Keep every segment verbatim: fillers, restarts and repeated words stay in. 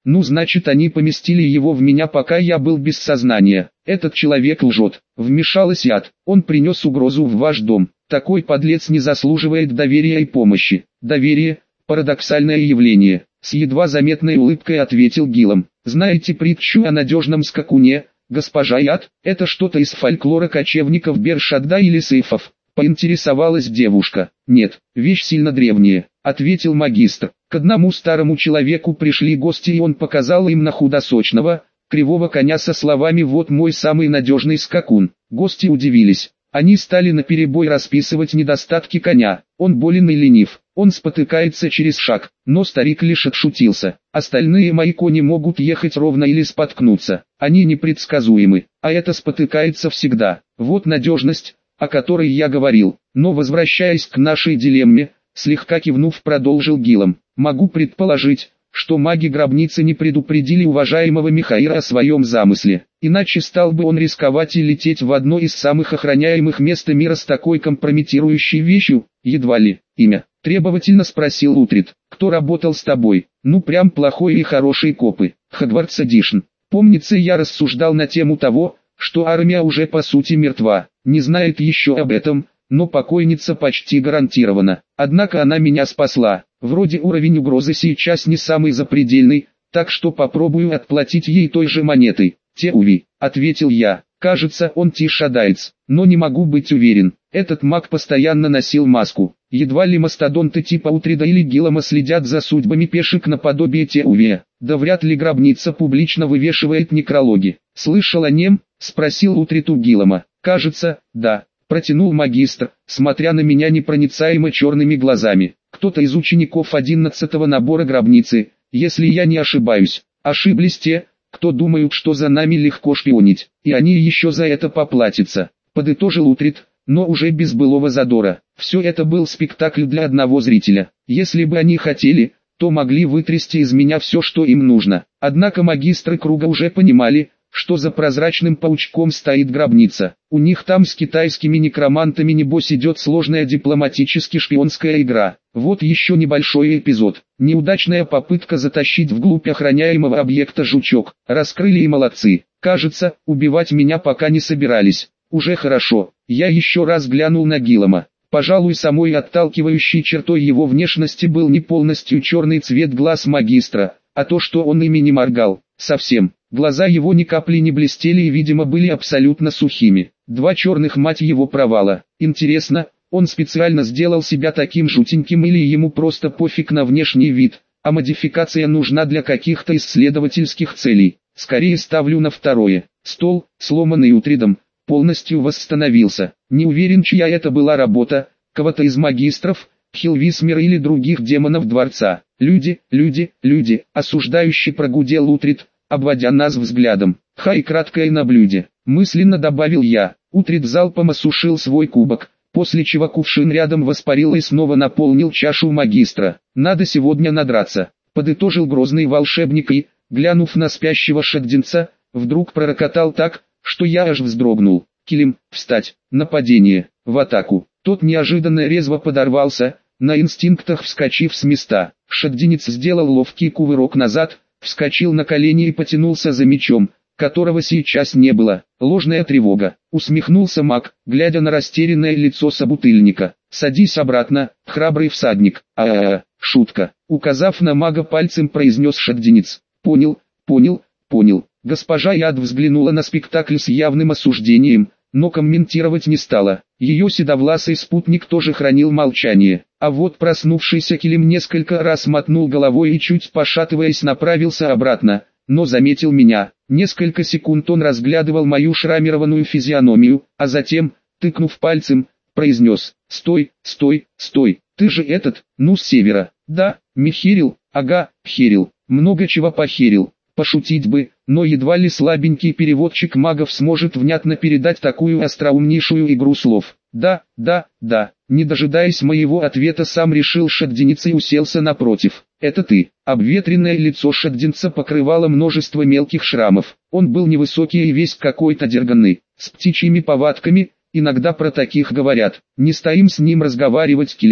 Ну значит они поместили его в меня, пока я был без сознания. Этот человек лжет. Вмешалась яд. Он принес угрозу в ваш дом. Такой подлец не заслуживает доверия и помощи. Доверие – парадоксальное явление. С едва заметной улыбкой ответил Гиллом. Знаете притчу о надежном скакуне, госпожа Яд? Это что-то из фольклора кочевников Бершадда или сейфов? Поинтересовалась девушка. Нет, вещь сильно древняя, ответил магистр. К одному старому человеку пришли гости, и он показал им на худосочного, кривого коня со словами «Вот мой самый надежный скакун». Гости удивились. Они стали наперебой расписывать недостатки коня. Он болен и ленив, он спотыкается через шаг, но старик лишь отшутился. Остальные мои кони могут ехать ровно или споткнуться. Они непредсказуемы, а это спотыкается всегда. Вот надежность, о которой я говорил. Но возвращаясь к нашей дилемме, слегка кивнув, продолжил Гиллом. Могу предположить, что маги гробницы не предупредили уважаемого Михаила о своем замысле. Иначе стал бы он рисковать и лететь в одно из самых охраняемых мест мира с такой компрометирующей вещью, едва ли. Имя? Требовательно спросил Утрит. Кто работал с тобой? Ну прям плохой и хороший копы. Хогвартс Эдишн. Помнится, я рассуждал на тему того, что армия уже по сути мертва. Не знает еще об этом, но покойница почти гарантирована. Однако она меня спасла. Вроде уровень угрозы сейчас не самый запредельный, так что попробую отплатить ей той же монетой. Теуви, ответил я. Кажется, он тишадается, но не могу быть уверен. Этот маг постоянно носил маску. Едва ли мастодонты типа Утрида или Гиллома следят за судьбами пешек наподобие Теувия. Да вряд ли гробница публично вывешивает некрологи. Слышал о нем? Спросил Утрид у Гиллома. Кажется, да. Протянул магистр, смотря на меня непроницаемо черными глазами. Кто-то из учеников одиннадцатого набора гробницы, если я не ошибаюсь. Ошиблись те, кто думают, что за нами легко шпионить, и они еще за это поплатятся. Подытожил Утрид, но уже без былого задора. Все это был спектакль для одного зрителя. Если бы они хотели, то могли вытрясти из меня все, что им нужно. Однако магистры круга уже понимали, что за прозрачным паучком стоит гробница. У них там с китайскими некромантами небось идет сложная дипломатически-шпионская игра. Вот еще небольшой эпизод. Неудачная попытка затащить вглубь охраняемого объекта жучок. Раскрыли и молодцы. Кажется, убивать меня пока не собирались. Уже хорошо. Я еще раз глянул на Гиллома. Пожалуй, самой отталкивающей чертой его внешности был не полностью черный цвет глаз магистра, а то, что он ими не моргал. Совсем. Глаза его ни капли не блестели и, видимо, были абсолютно сухими. Два черных, мать его, провала. Интересно, он специально сделал себя таким жутеньким или ему просто пофиг на внешний вид, а модификация нужна для каких-то исследовательских целей? Скорее ставлю на второе. Стол, сломанный Утридом, полностью восстановился. Не уверен, чья это была работа, кого-то из магистров, Хилвисмера или других демонов дворца. Люди, люди, люди, осуждающий прогудел Утрид, обводя нас взглядом. Хай краткое на блюде. Мысленно добавил я. Утрид залпом осушил свой кубок, после чего кувшин рядом воспарил и снова наполнил чашу магистра. Надо сегодня надраться, подытожил грозный волшебник и, глянув на спящего шагдинца, вдруг пророкотал так, что я аж вздрогнул. Килим, встать, нападение, в атаку. Тот неожиданно резво подорвался, на инстинктах вскочив с места. Шагдинец сделал ловкий кувырок назад, вскочил на колени и потянулся за мечом, которого сейчас не было. Ложная тревога. Усмехнулся маг, глядя на растерянное лицо собутыльника. «Садись обратно, храбрый всадник». А-а-а, шутка. Указав на мага пальцем, произнес шагдинец. «Понял, понял, понял». Госпожа Яд взглянула на спектакль с явным осуждением, но комментировать не стала. Ее седовласый спутник тоже хранил молчание. А вот проснувшийся Килим несколько раз мотнул головой и, чуть пошатываясь, направился обратно, но заметил меня. Несколько секунд он разглядывал мою шрамированную физиономию, а затем, тыкнув пальцем, произнес: «Стой, стой, стой, ты же этот, ну с севера». «Да, Михирил, ага, Хирил, много чего похерил». Пошутить бы, но едва ли слабенький переводчик магов сможет внятно передать такую остроумнейшую игру слов. «Да, да, да». Не дожидаясь моего ответа, сам решил шагдинец и уселся напротив. «Это ты». Обветренное лицо шагдинца покрывало множество мелких шрамов. Он был невысокий и весь какой-то дерганный, с птичьими повадками, иногда про таких говорят. «Не стоим с ним разговаривать, Килим»,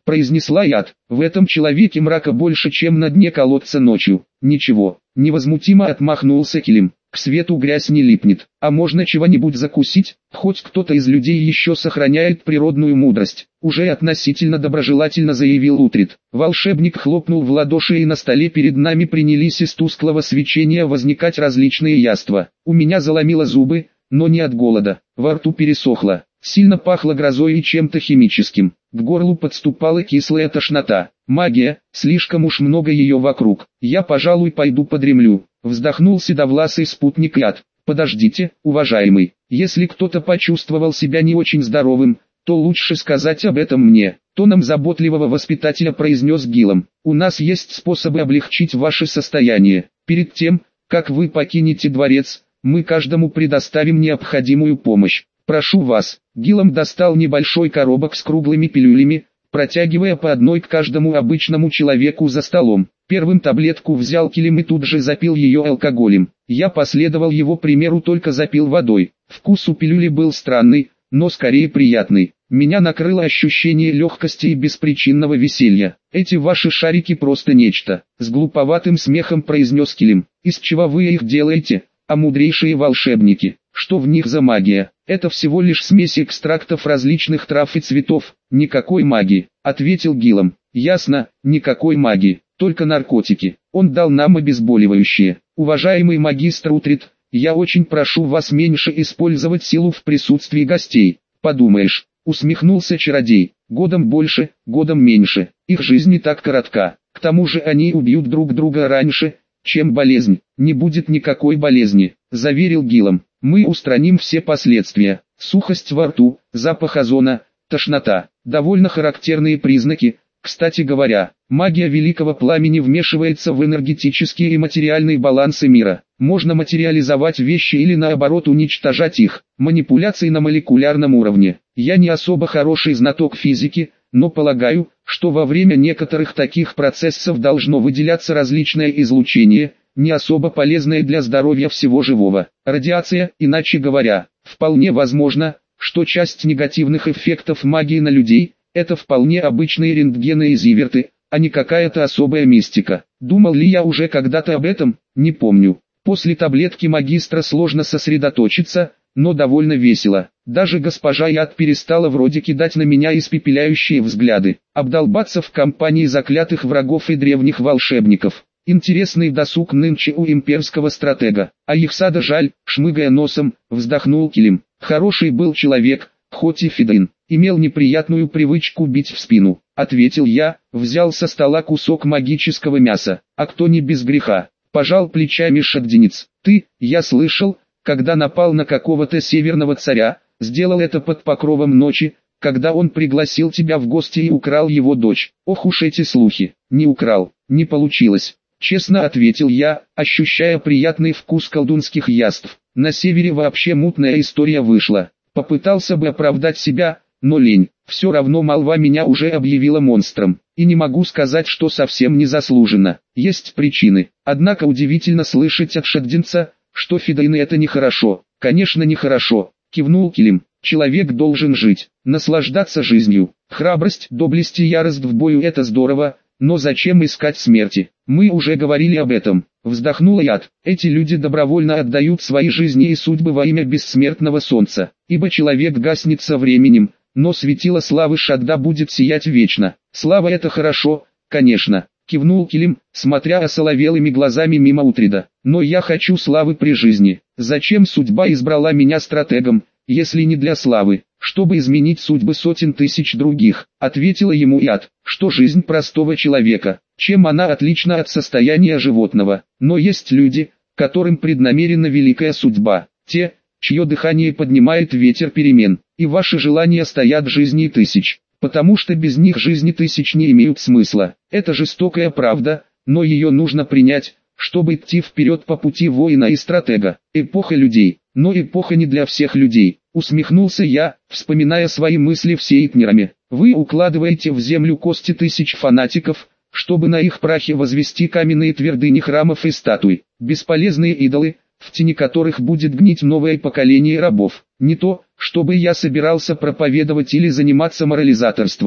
произнесла яд. В этом человеке мрака больше, чем на дне колодца ночью. Ничего, невозмутимо отмахнулся Килим. К свету грязь не липнет. А можно чего-нибудь закусить? Хоть кто-то из людей еще сохраняет природную мудрость. Уже относительно доброжелательно заявил Утрит. Волшебник хлопнул в ладоши, и на столе перед нами принялись из тусклого свечения возникать различные яства. У меня заломило зубы, но не от голода. Во рту пересохло. Сильно пахло грозой и чем-то химическим. К горлу подступала кислая тошнота. Магия, слишком уж много ее вокруг. Я, пожалуй, пойду подремлю. Вздохнул седовласый спутник яд. Подождите, уважаемый, если кто-то почувствовал себя не очень здоровым, то лучше сказать об этом мне. Тоном заботливого воспитателя произнес Гилом. У нас есть способы облегчить ваше состояние. Перед тем, как вы покинете дворец, мы каждому предоставим необходимую помощь. Прошу вас. Гилом достал небольшой коробок с круглыми пилюлями, протягивая по одной к каждому обычному человеку за столом. Первым таблетку взял Килим и тут же запил ее алкоголем. Я последовал его примеру, только запил водой. Вкус у пилюли был странный, но скорее приятный. Меня накрыло ощущение легкости и беспричинного веселья. Эти ваши шарики просто нечто. С глуповатым смехом произнес Килим. Из чего вы их делаете, а мудрейшие волшебники? Что в них за магия? Это всего лишь смесь экстрактов различных трав и цветов. Никакой магии, ответил Гилом. Ясно, никакой магии, только наркотики. Он дал нам обезболивающее. Уважаемый магистр Утрит, я очень прошу вас меньше использовать силу в присутствии гостей. Подумаешь, усмехнулся чародей. Годом больше, годом меньше. Их жизнь не так коротка. К тому же они убьют друг друга раньше, чем болезнь. Не будет никакой болезни, заверил Гилом. Мы устраним все последствия. Сухость во рту, запах озона, тошнота. Довольно характерные признаки. Кстати говоря, магия Великого Пламени вмешивается в энергетические и материальные балансы мира. Можно материализовать вещи или наоборот уничтожать их. Манипуляции на молекулярном уровне. Я не особо хороший знаток физики, но полагаю, что во время некоторых таких процессов должно выделяться различное излучение, не особо полезное для здоровья всего живого. Радиация, иначе говоря. Вполне возможно, что часть негативных эффектов магии на людей – это вполне обычные рентгены и зиверты, а не какая-то особая мистика. Думал ли я уже когда-то об этом, не помню. После таблетки магистра сложно сосредоточиться, но довольно весело. Даже госпожа Яд перестала вроде кидать на меня испепеляющие взгляды. Обдолбаться в компании заклятых врагов и древних волшебников. Интересный досуг нынче у имперского стратега. А их сада жаль, шмыгая носом, вздохнул Килим. Хороший был человек, хоть и фидин. Имел неприятную привычку бить в спину. Ответил я, взял со стола кусок магического мяса. А кто не без греха? Пожал плечами Шаддинец. Ты, я слышал, когда напал на какого-то северного царя, сделал это под покровом ночи, когда он пригласил тебя в гости и украл его дочь. Ох уж эти слухи. Не украл, не получилось. Честно ответил я, ощущая приятный вкус колдунских яств. На севере вообще мутная история вышла. Попытался бы оправдать себя, но лень. Все равно молва меня уже объявила монстром. И не могу сказать, что совсем незаслуженно. Есть причины. Однако удивительно слышать от Шаддинца, что фидайны это нехорошо. Конечно нехорошо, кивнул Килим. Человек должен жить, наслаждаться жизнью. Храбрость, доблесть и ярость в бою — это здорово, но зачем искать смерти? Мы уже говорили об этом. Вздохнула Яд. Эти люди добровольно отдают свои жизни и судьбы во имя бессмертного солнца. Ибо человек гаснет со временем, но светило славы Шадда будет сиять вечно. Слава — это хорошо, конечно. Кивнул Килим, смотря осоловелыми глазами мимо Утрида. Но я хочу славы при жизни. Зачем судьба избрала меня стратегом, если не для славы, чтобы изменить судьбы сотен тысяч других? Ответила ему Яд, что жизнь простого человека, чем она отлична от состояния животного. Но есть люди, которым преднамерена великая судьба. Те, чье дыхание поднимает ветер перемен, и ваши желания стоят жизни тысяч. Потому что без них жизни тысяч не имеют смысла. Это жестокая правда, но ее нужно принять, чтобы идти вперед по пути воина и стратега. Эпоха людей, но эпоха не для всех людей. Усмехнулся я, вспоминая свои мысли в Сейтнераме. Вы укладываете в землю кости тысяч фанатиков, чтобы на их прахе возвести каменные твердыни храмов и статуй. Бесполезные идолы, в тени которых будет гнить новое поколение рабов. Не то, чтобы я собирался проповедовать или заниматься морализаторством.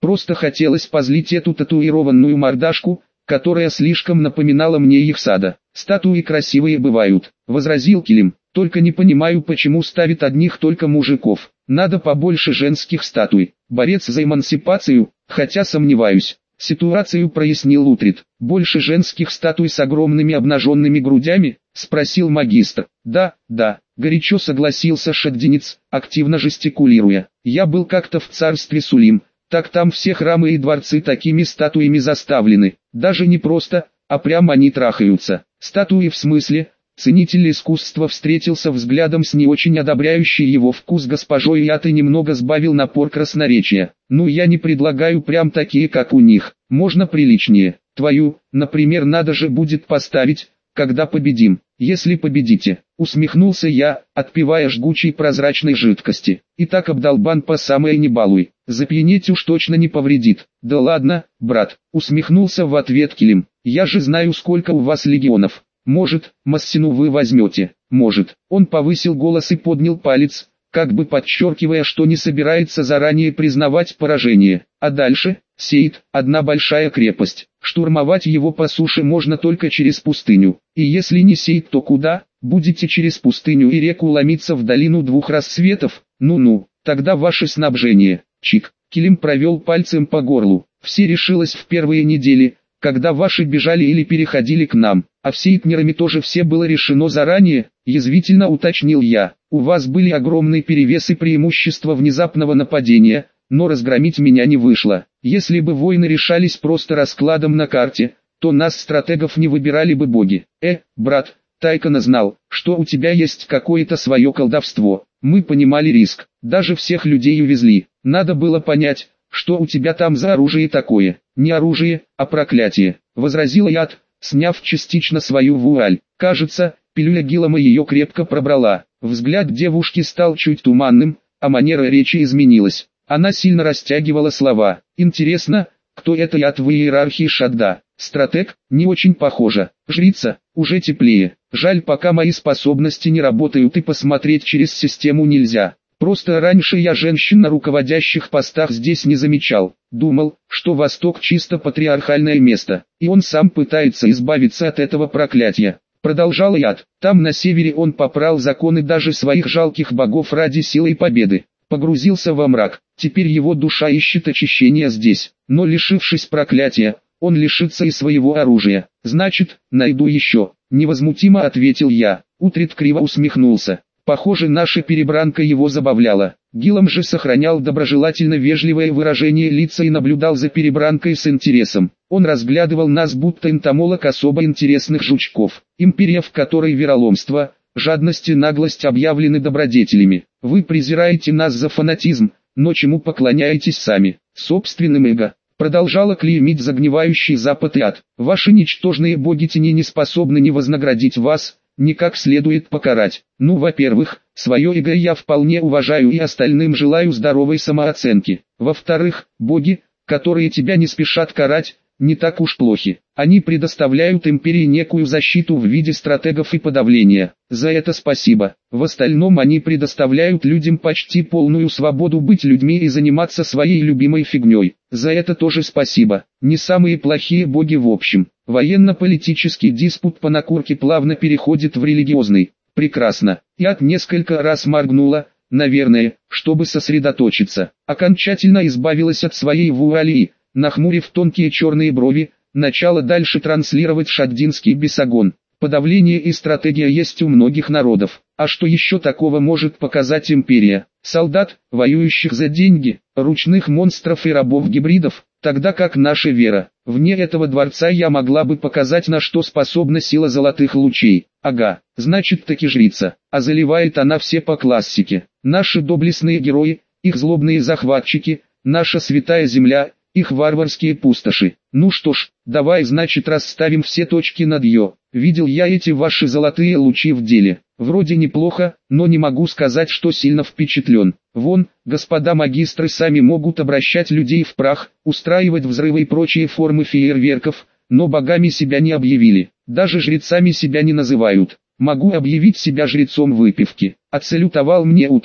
Просто хотелось позлить эту татуированную мордашку, которая слишком напоминала мне их сада. «Статуи красивые бывают», — возразил Килим, — «только не понимаю, почему ставят одних только мужиков. Надо побольше женских статуй». Борец за эмансипацию, хотя сомневаюсь. Ситуацию прояснил Утрит. «Больше женских статуй с огромными обнаженными грудями?» — спросил магистр. «Да, да», — горячо согласился Шаддинец, активно жестикулируя. «Я был как-то в царстве Сулим. Так там все храмы и дворцы такими статуями заставлены. Даже не просто, а прямо они трахаются. Статуи в смысле?» Ценитель искусства встретился взглядом с не очень одобряющей его вкус госпожой Ят и немного сбавил напор красноречия. «Ну я не предлагаю прям такие как у них, можно приличнее. Твою, например, надо же будет поставить, когда победим, если победите», усмехнулся я, отпивая жгучей прозрачной жидкости. «Итак, обдолбан по самое не балуй, запьянеть уж точно не повредит». «Да ладно, брат», усмехнулся в ответ Килим, «я же знаю, сколько у вас легионов. Может, Массину вы возьмете, может». Он повысил голос и поднял палец, как бы подчеркивая, что не собирается заранее признавать поражение. А дальше, Сейд, одна большая крепость. Штурмовать его по суше можно только через пустыню. И если не Сейд, то куда? Будете через пустыню и реку ломиться в долину двух рассветов? Ну-ну, тогда ваше снабжение. Чик. Килим провел пальцем по горлу. Все решилось в первые недели, когда ваши бежали или переходили к нам. А в Сейтнерами тоже все было решено заранее, язвительно уточнил я. У вас были огромные перевесы и преимущества внезапного нападения, но разгромить меня не вышло. Если бы войны решались просто раскладом на карте, то нас, стратегов, не выбирали бы боги. Э, брат, Тайкона знал, что у тебя есть какое-то свое колдовство. Мы понимали риск, даже всех людей увезли. Надо было понять, что у тебя там за оружие такое. Не оружие, а проклятие, возразил Яд, сняв частично свою вуаль. Кажется, пилюля Гиллама ее крепко пробрала. Взгляд девушки стал чуть туманным, а манера речи изменилась. Она сильно растягивала слова. «Интересно, кто это Яд в иерархии Шадда? Стратег? Не очень похоже. Жрица? Уже теплее. Жаль, пока мои способности не работают и посмотреть через систему нельзя. Просто раньше я женщин на руководящих постах здесь не замечал. Думал, что Восток чисто патриархальное место, и он сам пытается избавиться от этого проклятия». Продолжал Яд. Там на севере он попрал законы даже своих жалких богов ради силы и победы. Погрузился во мрак. Теперь его душа ищет очищения здесь. Но лишившись проклятия, он лишится и своего оружия. «Значит, найду еще», — невозмутимо ответил я. Утрит криво усмехнулся. Похоже, наша перебранка его забавляла. Гиллам же сохранял доброжелательно вежливое выражение лица и наблюдал за перебранкой с интересом. Он разглядывал нас, будто энтомолог особо интересных жучков. Империя, в которой вероломство, жадность и наглость объявлены добродетелями. Вы презираете нас за фанатизм, но чему поклоняетесь сами? Собственным эго. Продолжала клеймить загнивающий Запад и ад. Ваши ничтожные боги тени не способны ни вознаградить вас, ни как следует покарать. Ну, во-первых, свое эго я вполне уважаю и остальным желаю здоровой самооценки. Во-вторых, боги, которые тебя не спешат карать, не так уж плохи. Они предоставляют империи некую защиту в виде стратегов и подавления. За это спасибо. В остальном они предоставляют людям почти полную свободу быть людьми и заниматься своей любимой фигней. За это тоже спасибо. Не самые плохие боги в общем. Военно-политический диспут по накурке плавно переходит в религиозный. Прекрасно. Яд несколько раз моргнула, наверное, чтобы сосредоточиться. Окончательно избавилась от своей вуали, нахмурив тонкие черные брови, начала дальше транслировать шаддинский бесогон. Подавление и стратегия есть у многих народов. А что еще такого может показать империя? Солдат, воюющих за деньги, ручных монстров и рабов-гибридов, тогда как наша вера. Вне этого дворца я могла бы показать, на что способна сила золотых лучей. Ага, значит таки жрица. А заливает она все по классике. Наши доблестные герои, их злобные захватчики, наша святая земля, их варварские пустоши. Ну что ж, давай значит расставим все точки над «ё». Видел я эти ваши золотые лучи в деле. Вроде неплохо, но не могу сказать, что сильно впечатлен. Вон, господа магистры сами могут обращать людей в прах, устраивать взрывы и прочие формы фейерверков, но богами себя не объявили. Даже жрецами себя не называют. Могу объявить себя жрецом выпивки. Отсалютовал мне Утрит.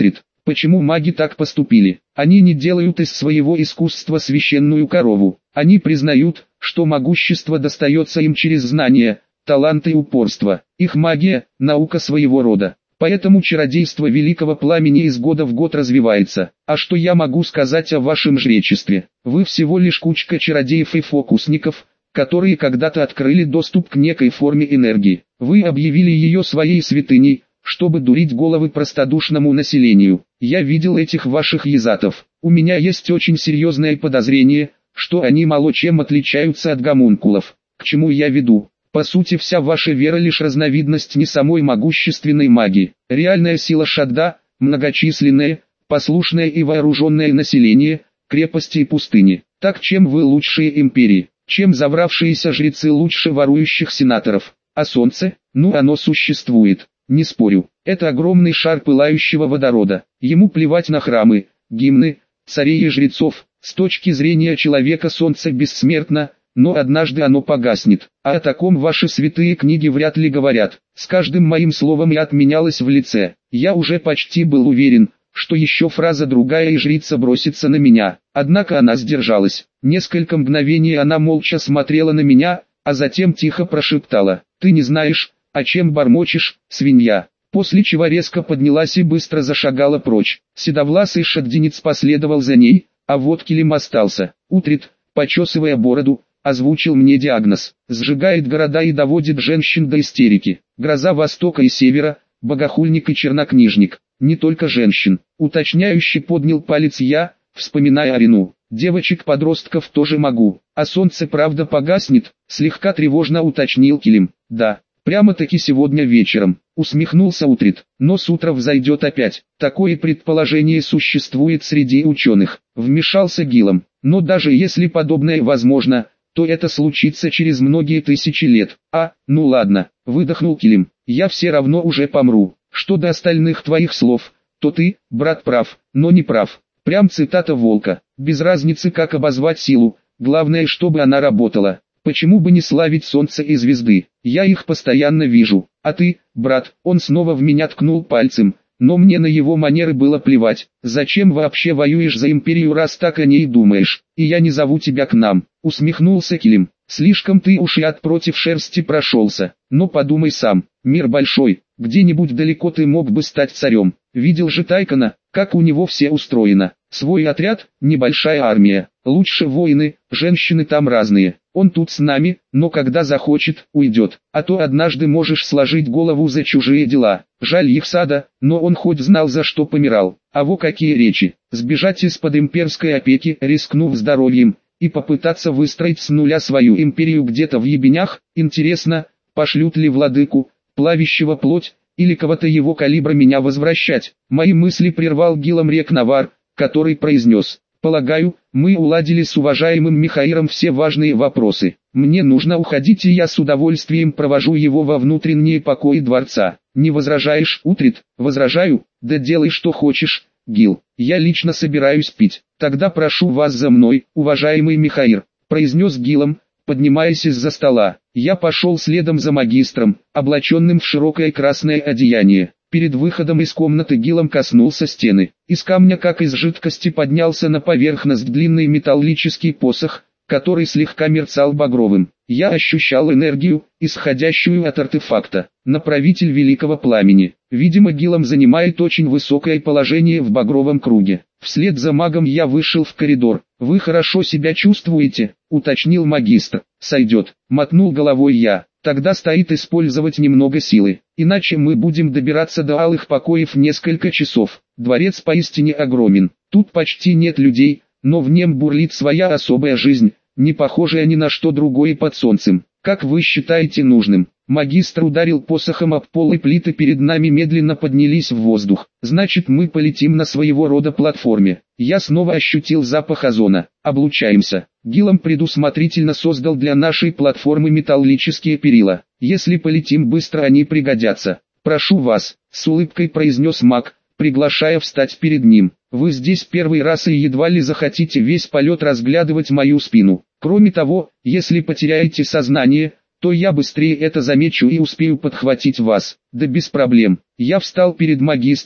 Почему маги так поступили? Они не делают из своего искусства священную корову. Они признают, что могущество достается им через знания, талант и упорство. Их магия – наука своего рода. Поэтому чародейство Великого Пламени из года в год развивается. А что я могу сказать о вашем жречестве? Вы всего лишь кучка чародеев и фокусников, которые когда-то открыли доступ к некой форме энергии. Вы объявили ее своей святыней, чтобы дурить головы простодушному населению. Я видел этих ваших язатов. У меня есть очень серьезное подозрение, что они мало чем отличаются от гомункулов. К чему я веду? По сути, вся ваша вера лишь разновидность не самой могущественной магии. Реальная сила Шадда – многочисленное, послушное и вооруженное население, крепости и пустыни. Так чем вы лучшие империи? Чем завравшиеся жрецы лучше ворующих сенаторов? А солнце? Ну оно существует. Не спорю, это огромный шар пылающего водорода. Ему плевать на храмы, гимны, царей и жрецов. С точки зрения человека солнце бессмертно, но однажды оно погаснет. А о таком ваши святые книги вряд ли говорят. С каждым моим словом я отменялась в лице. Я уже почти был уверен, что еще фраза другая и жрица бросится на меня. Однако она сдержалась. Несколько мгновений она молча смотрела на меня, а затем тихо прошептала: «Ты не знаешь, о чем бормочешь, свинья», после чего резко поднялась и быстро зашагала прочь. Седовласый шаддинец последовал за ней, а вот Килим остался. Утрит, почесывая бороду, озвучил мне диагноз: сжигает города и доводит женщин до истерики. Гроза Востока и Севера, богохульник и чернокнижник. Не только женщин. Уточняюще поднял палец я, вспоминая Арину. Девочек-подростков тоже могу. А солнце правда погаснет? Слегка тревожно уточнил Килим. Да. Прямо-таки сегодня вечером, усмехнулся Утрит, но с утра взойдет опять. Такое предположение существует среди ученых, вмешался Гилом. Но даже если подобное возможно, то это случится через многие тысячи лет. А, ну ладно, выдохнул Килим, я все равно уже помру. Что до остальных твоих слов, то ты, брат, прав, но не прав. Прям цитата Волка, без разницы как обозвать силу, главное чтобы она работала. Почему бы не славить солнце и звезды? Я их постоянно вижу. А ты, брат, он снова в меня ткнул пальцем, но мне на его манеры было плевать. Зачем вообще воюешь за империю, раз так о ней думаешь? И я не зову тебя к нам, усмехнулся Килим. Слишком ты уж и от против шерсти прошелся. Но подумай сам, мир большой, где-нибудь далеко ты мог бы стать царем. Видел же Тайкона, как у него все устроено. Свой отряд, небольшая армия, лучше воины, женщины там разные. Он тут с нами, но когда захочет, уйдет. А то однажды можешь сложить голову за чужие дела. Жаль Ихсада, но он хоть знал, за что помирал. А во какие речи. Сбежать из-под имперской опеки, рискнув здоровьем, и попытаться выстроить с нуля свою империю где-то в ебенях. Интересно, пошлют ли владыку, плавящего плоть, или кого-то его калибра меня возвращать? Мои мысли прервал Гилом Рекнавар, который произнес: «Полагаю, мы уладили с уважаемым Михаиром все важные вопросы. Мне нужно уходить, и я с удовольствием провожу его во внутренние покои дворца. Не возражаешь, Утрит?» «Возражаю? Да делай что хочешь, Гил. Я лично собираюсь пить. Тогда прошу вас за мной, уважаемый Михаир», произнес Гилом, поднимаясь из-за стола. Я пошел следом за магистром, облаченным в широкое красное одеяние. Перед выходом из комнаты Гилом коснулся стены. Из камня, как из жидкости, поднялся на поверхность длинный металлический посох, который слегка мерцал багровым. Я ощущал энергию, исходящую от артефакта. Направитель Великого Пламени. Видимо, Гилом занимает очень высокое положение в багровом круге. Вслед за магом я вышел в коридор. «Вы хорошо себя чувствуете?» — уточнил магистр. «Сойдет», — мотнул головой я. «Тогда стоит использовать немного силы, иначе мы будем добираться до алых покоев несколько часов. Дворец поистине огромен, тут почти нет людей, но в нем бурлит своя особая жизнь, не похожая ни на что другое под солнцем. Как вы считаете нужным?» Магистр ударил посохом об пол, и плиты перед нами медленно поднялись в воздух. «Значит, мы полетим на своего рода платформе». Я снова ощутил запах озона. «Облучаемся». Гилом предусмотрительно создал для нашей платформы металлические перила. «Если полетим быстро, они пригодятся. Прошу вас», — с улыбкой произнес маг, приглашая встать перед ним. «Вы здесь первый раз и едва ли захотите весь полет разглядывать мою спину. Кроме того, если потеряете сознание, то я быстрее это замечу и успею подхватить вас». «Да без проблем». Я встал перед магистром,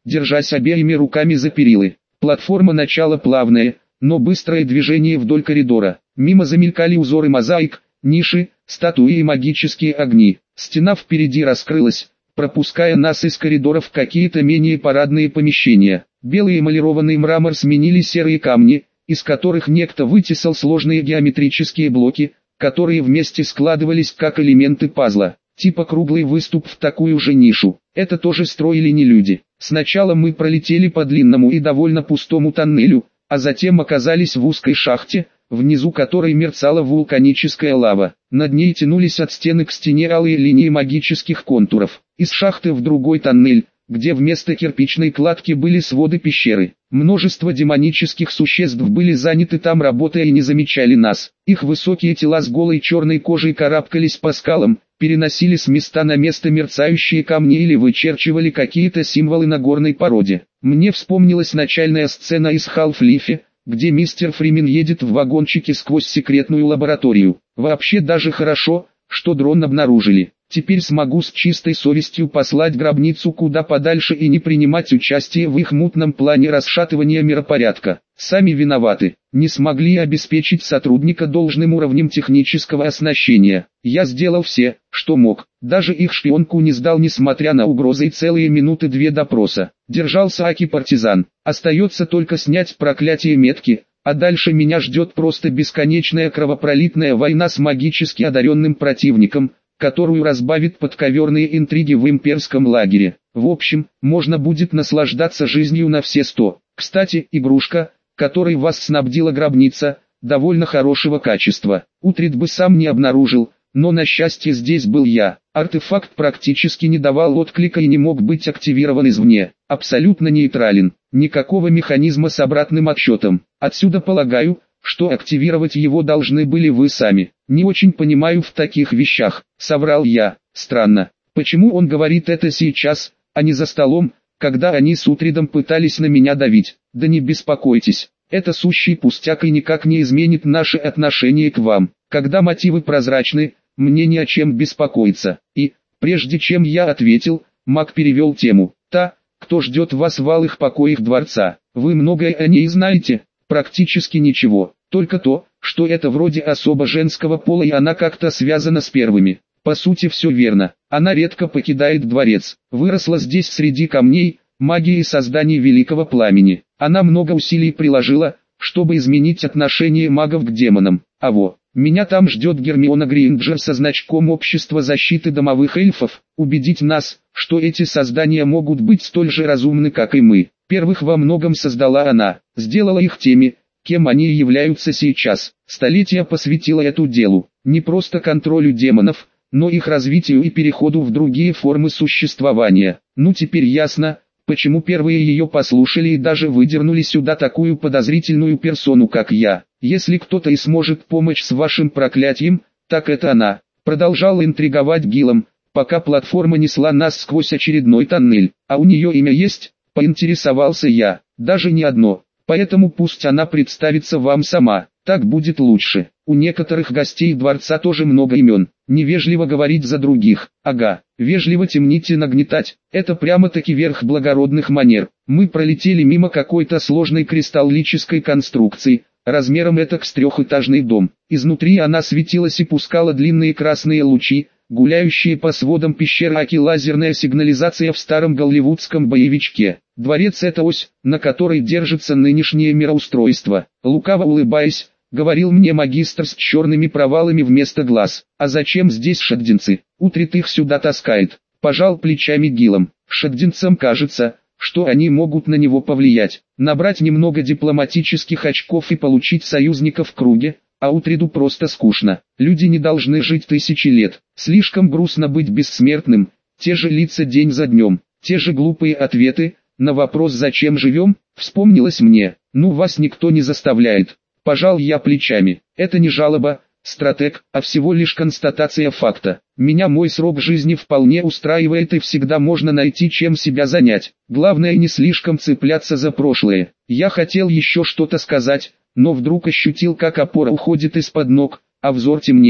держась обеими руками за перилы. Платформа начала плавное, но быстрое движение вдоль коридора. Мимо замелькали узоры мозаик, ниши, статуи и магические огни. Стена впереди раскрылась, пропуская нас из коридоров в какие-то менее парадные помещения. Белый эмалированный мрамор сменили серые камни, из которых некто вытесал сложные геометрические блоки, которые вместе складывались как элементы пазла, типа круглый выступ в такую же нишу. Это тоже строили не люди. Сначала мы пролетели по длинному и довольно пустому тоннелю, а затем оказались в узкой шахте, внизу которой мерцала вулканическая лава. Над ней тянулись от стены к стене алые линии магических контуров. Из шахты в другой тоннель, где вместо кирпичной кладки были своды пещеры. Множество демонических существ были заняты там работой и не замечали нас. Их высокие тела с голой черной кожей карабкались по скалам, переносили с места на место мерцающие камни или вычерчивали какие-то символы на горной породе. Мне вспомнилась начальная сцена из Half-Life, где мистер Фримен едет в вагончике сквозь секретную лабораторию. Вообще даже хорошо, что дрон обнаружили. Теперь смогу с чистой совестью послать гробницу куда подальше и не принимать участие в их мутном плане расшатывания миропорядка. Сами виноваты, не смогли обеспечить сотрудника должным уровнем технического оснащения. Я сделал все, что мог, даже их шпионку не сдал несмотря на угрозы и целые минуты две допроса. Держался Аки-партизан, остается только снять проклятие метки, а дальше меня ждет просто бесконечная кровопролитная война с магически одаренным противником, которую разбавит подковерные интриги в имперском лагере. В общем, можно будет наслаждаться жизнью на все сто. Кстати, игрушка, которой вас снабдила гробница, довольно хорошего качества. Утрит бы сам не обнаружил, но на счастье здесь был я. Артефакт практически не давал отклика и не мог быть активирован извне. Абсолютно нейтрален, никакого механизма с обратным отсчетом. Отсюда полагаю, что активировать его должны были вы сами. Не очень понимаю в таких вещах, соврал я. Странно, почему он говорит это сейчас, а не за столом, когда они с Утридом пытались на меня давить. Да не беспокойтесь, это сущий пустяк и никак не изменит наше отношение к вам. Когда мотивы прозрачны, мне не о чем беспокоиться. И, прежде чем я ответил, маг перевел тему. Та, кто ждет вас в алых покоях дворца. Вы многое о ней знаете? Практически ничего, только то, что это вроде особо женского пола и она как-то связана с первыми. По сути все верно, она редко покидает дворец, выросла здесь среди камней, магии и созданий великого пламени. Она много усилий приложила, чтобы изменить отношение магов к демонам. А во, меня там ждет Гермиона Грейнджер со значком Общества защиты домовых эльфов, убедить нас, что эти создания могут быть столь же разумны, как и мы. Первых во многом создала она, сделала их теми, кем они являются сейчас. Столетия посвятила эту делу, не просто контролю демонов, но их развитию и переходу в другие формы существования. Ну теперь ясно, почему первые ее послушали и даже выдернули сюда такую подозрительную персону, как я. Если кто-то и сможет помочь с вашим проклятием, так это она. Продолжал интриговать Гиллом, пока платформа несла нас сквозь очередной тоннель. А у нее имя есть? Поинтересовался я. Даже не одно. Поэтому пусть она представится вам сама, так будет лучше. У некоторых гостей дворца тоже много имен. Невежливо говорить за других. Ага, вежливо темнить и нагнетать. Это прямо-таки верх благородных манер. Мы пролетели мимо какой-то сложной кристаллической конструкции, размером этак с трехэтажный дом. Изнутри она светилась и пускала длинные красные лучи, гуляющие по сводам пещеры Аки лазерная сигнализация в старом голливудском боевичке. Дворец — это ось, на которой держится нынешнее мироустройство. Лукаво улыбаясь, говорил мне магистр с черными провалами вместо глаз. А зачем здесь шаддинцы? Утрит их сюда таскает. Пожал плечами Гиллом. Шаддинцам кажется, что они могут на него повлиять. Набрать немного дипломатических очков и получить союзников в круге. А Утриду просто скучно. Люди не должны жить тысячи лет. Слишком грустно быть бессмертным. Те же лица день за днем. Те же глупые ответы. На вопрос «зачем живем?» вспомнилось мне. Ну вас никто не заставляет. Пожал я плечами. Это не жалоба, стратег, а всего лишь констатация факта. Меня мой срок жизни вполне устраивает и всегда можно найти чем себя занять. Главное не слишком цепляться за прошлое. Я хотел еще что-то сказать, но вдруг ощутил, как опора уходит из-под ног, а взор темнеет.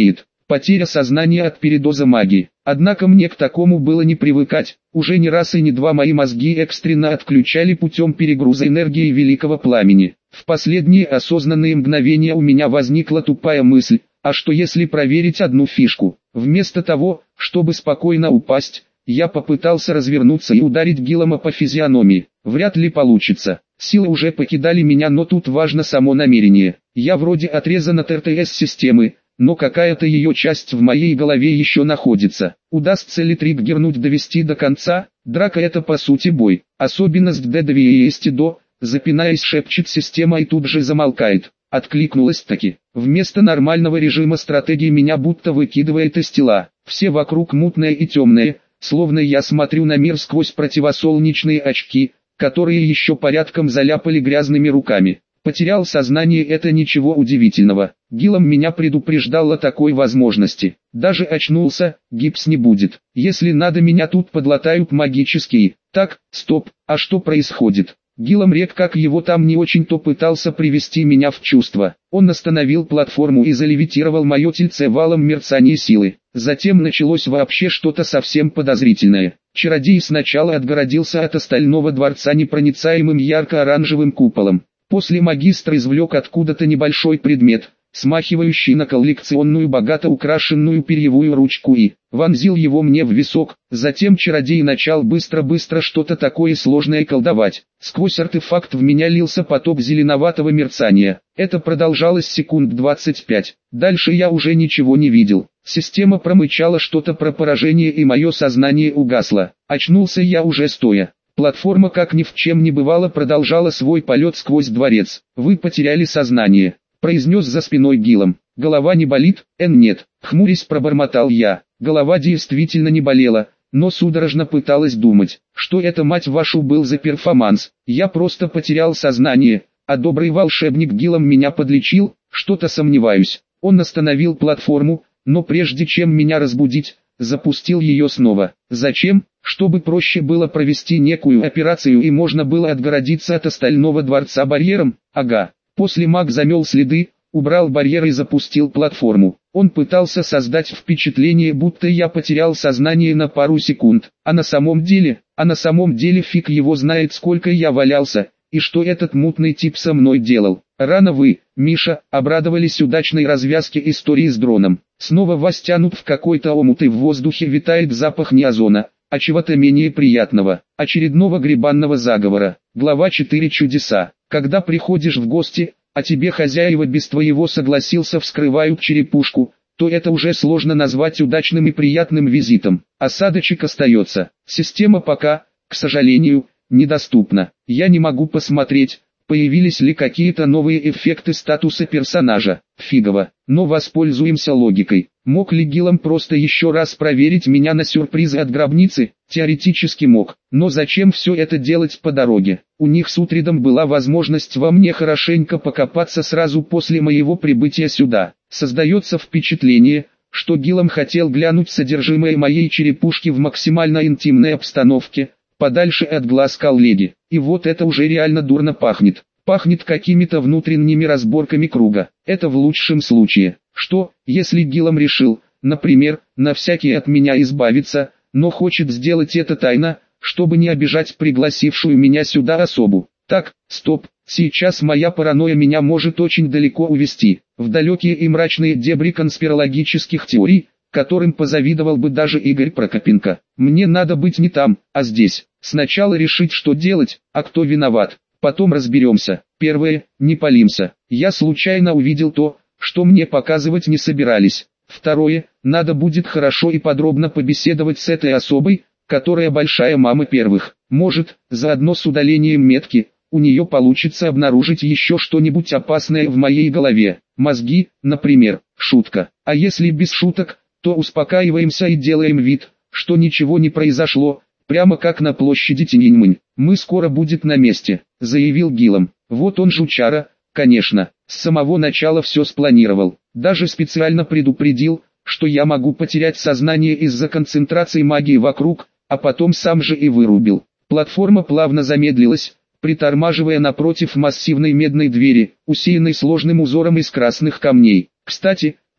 Потеря сознания от передоза магии. Однако мне к такому было не привыкать. Уже не раз и не два мои мозги экстренно отключали путем перегруза энергии великого пламени. В последние осознанные мгновения у меня возникла тупая мысль, а что если проверить одну фишку? Вместо того, чтобы спокойно упасть, я попытался развернуться и ударить Гиллама по физиономии. Вряд ли получится. Силы уже покидали меня, но тут важно само намерение. Я вроде отрезан от эр тэ эс-системы, но какая-то ее часть в моей голове еще находится. Удастся ли триггернуть довести до конца? Драка — это по сути бой. Особенность Дедови и есть до, запинаясь, шепчет система и тут же замолкает. Откликнулась таки. Вместо нормального режима стратегии меня будто выкидывает из тела. Все вокруг мутное и темное, словно я смотрю на мир сквозь противосолнечные очки, которые еще порядком заляпали грязными руками. Потерял сознание — это ничего удивительного. Гиллам меня предупреждал о такой возможности. Даже очнулся, гипс не будет. Если надо, меня тут подлатают магически. Так, стоп, а что происходит? Гиллам Рек, как его там, не очень-то пытался привести меня в чувство. Он остановил платформу и залевитировал мое тельце валом мерцания силы. Затем началось вообще что-то совсем подозрительное. Чародей сначала отгородился от остального дворца непроницаемым ярко-оранжевым куполом. После магистр извлек откуда-то небольшой предмет, смахивающий на коллекционную богато украшенную перьевую ручку, и вонзил его мне в висок. Затем чародей начал быстро-быстро что-то такое сложное колдовать. Сквозь артефакт в меня лился поток зеленоватого мерцания. Это продолжалось секунд двадцать пять. Дальше я уже ничего не видел. Система промычала что-то про поражение, и мое сознание угасло. Очнулся я уже стоя. Платформа, как ни в чем не бывало, продолжала свой полет сквозь дворец. «Вы потеряли сознание», — произнес за спиной Гиллам. «Голова не болит?» «Эн, нет», — хмурясь пробормотал я. Голова действительно не болела, но судорожно пыталась думать, что это, мать вашу, был за перформанс. Я просто потерял сознание, а добрый волшебник Гиллам меня подлечил. Что-то сомневаюсь. Он остановил платформу, но прежде чем меня разбудить, запустил ее снова. Зачем? Чтобы проще было провести некую операцию и можно было отгородиться от остального дворца барьером? Ага. После маг замел следы, убрал барьер и запустил платформу. Он пытался создать впечатление, будто я потерял сознание на пару секунд. А на самом деле, а на самом деле фиг его знает, сколько я валялся, и что этот мутный тип со мной делал. Рано вы, Миша, обрадовались удачной развязке истории с дроном. Снова вас тянут в какой-то омут, и в воздухе витает запах не озона, а чего-то менее приятного, очередного грибанного заговора. Глава четыре. Чудеса. Когда приходишь в гости, а тебе хозяева без твоего согласился вскрывают черепушку, то это уже сложно назвать удачным и приятным визитом. Осадочек остается. Система пока, к сожалению, недоступна. Я не могу посмотреть, появились ли какие-то новые эффекты статуса персонажа. Фигово. Но воспользуемся логикой. Мог ли Гиллам просто еще раз проверить меня на сюрпризы от гробницы? Теоретически мог. Но зачем все это делать по дороге? У них с Утридом была возможность во мне хорошенько покопаться сразу после моего прибытия сюда. Создается впечатление, что Гиллам хотел глянуть содержимое моей черепушки в максимально интимной обстановке, подальше от глаз коллеги. И вот это уже реально дурно пахнет. Пахнет какими-то внутренними разборками круга. Это в лучшем случае. Что, если Гиллам решил, например, на всякий от меня избавиться, но хочет сделать это тайно, чтобы не обижать пригласившую меня сюда особу? Так, стоп, сейчас моя паранойя меня может очень далеко увести, в далекие и мрачные дебри конспирологических теорий, которым позавидовал бы даже Игорь Прокопенко. Мне надо быть не там, а здесь. Сначала решить, что делать, а кто виноват. Потом разберемся. Первое, не палимся. Я случайно увидел то, что мне показывать не собирались. Второе, надо будет хорошо и подробно побеседовать с этой особой, которая большая мама первых. Может, заодно с удалением метки, у нее получится обнаружить еще что-нибудь опасное в моей голове. Мозги, например. Шутка. А если без шуток, то успокаиваемся и делаем вид, что ничего не произошло, прямо как на площади Тяньаньмэнь. «Мы скоро будет на месте», — заявил Гиллам. Вот он жучара, конечно, с самого начала все спланировал. Даже специально предупредил, что я могу потерять сознание из-за концентрации магии вокруг, а потом сам же и вырубил. Платформа плавно замедлилась, притормаживая напротив массивной медной двери, усеянной сложным узором из красных камней. Кстати,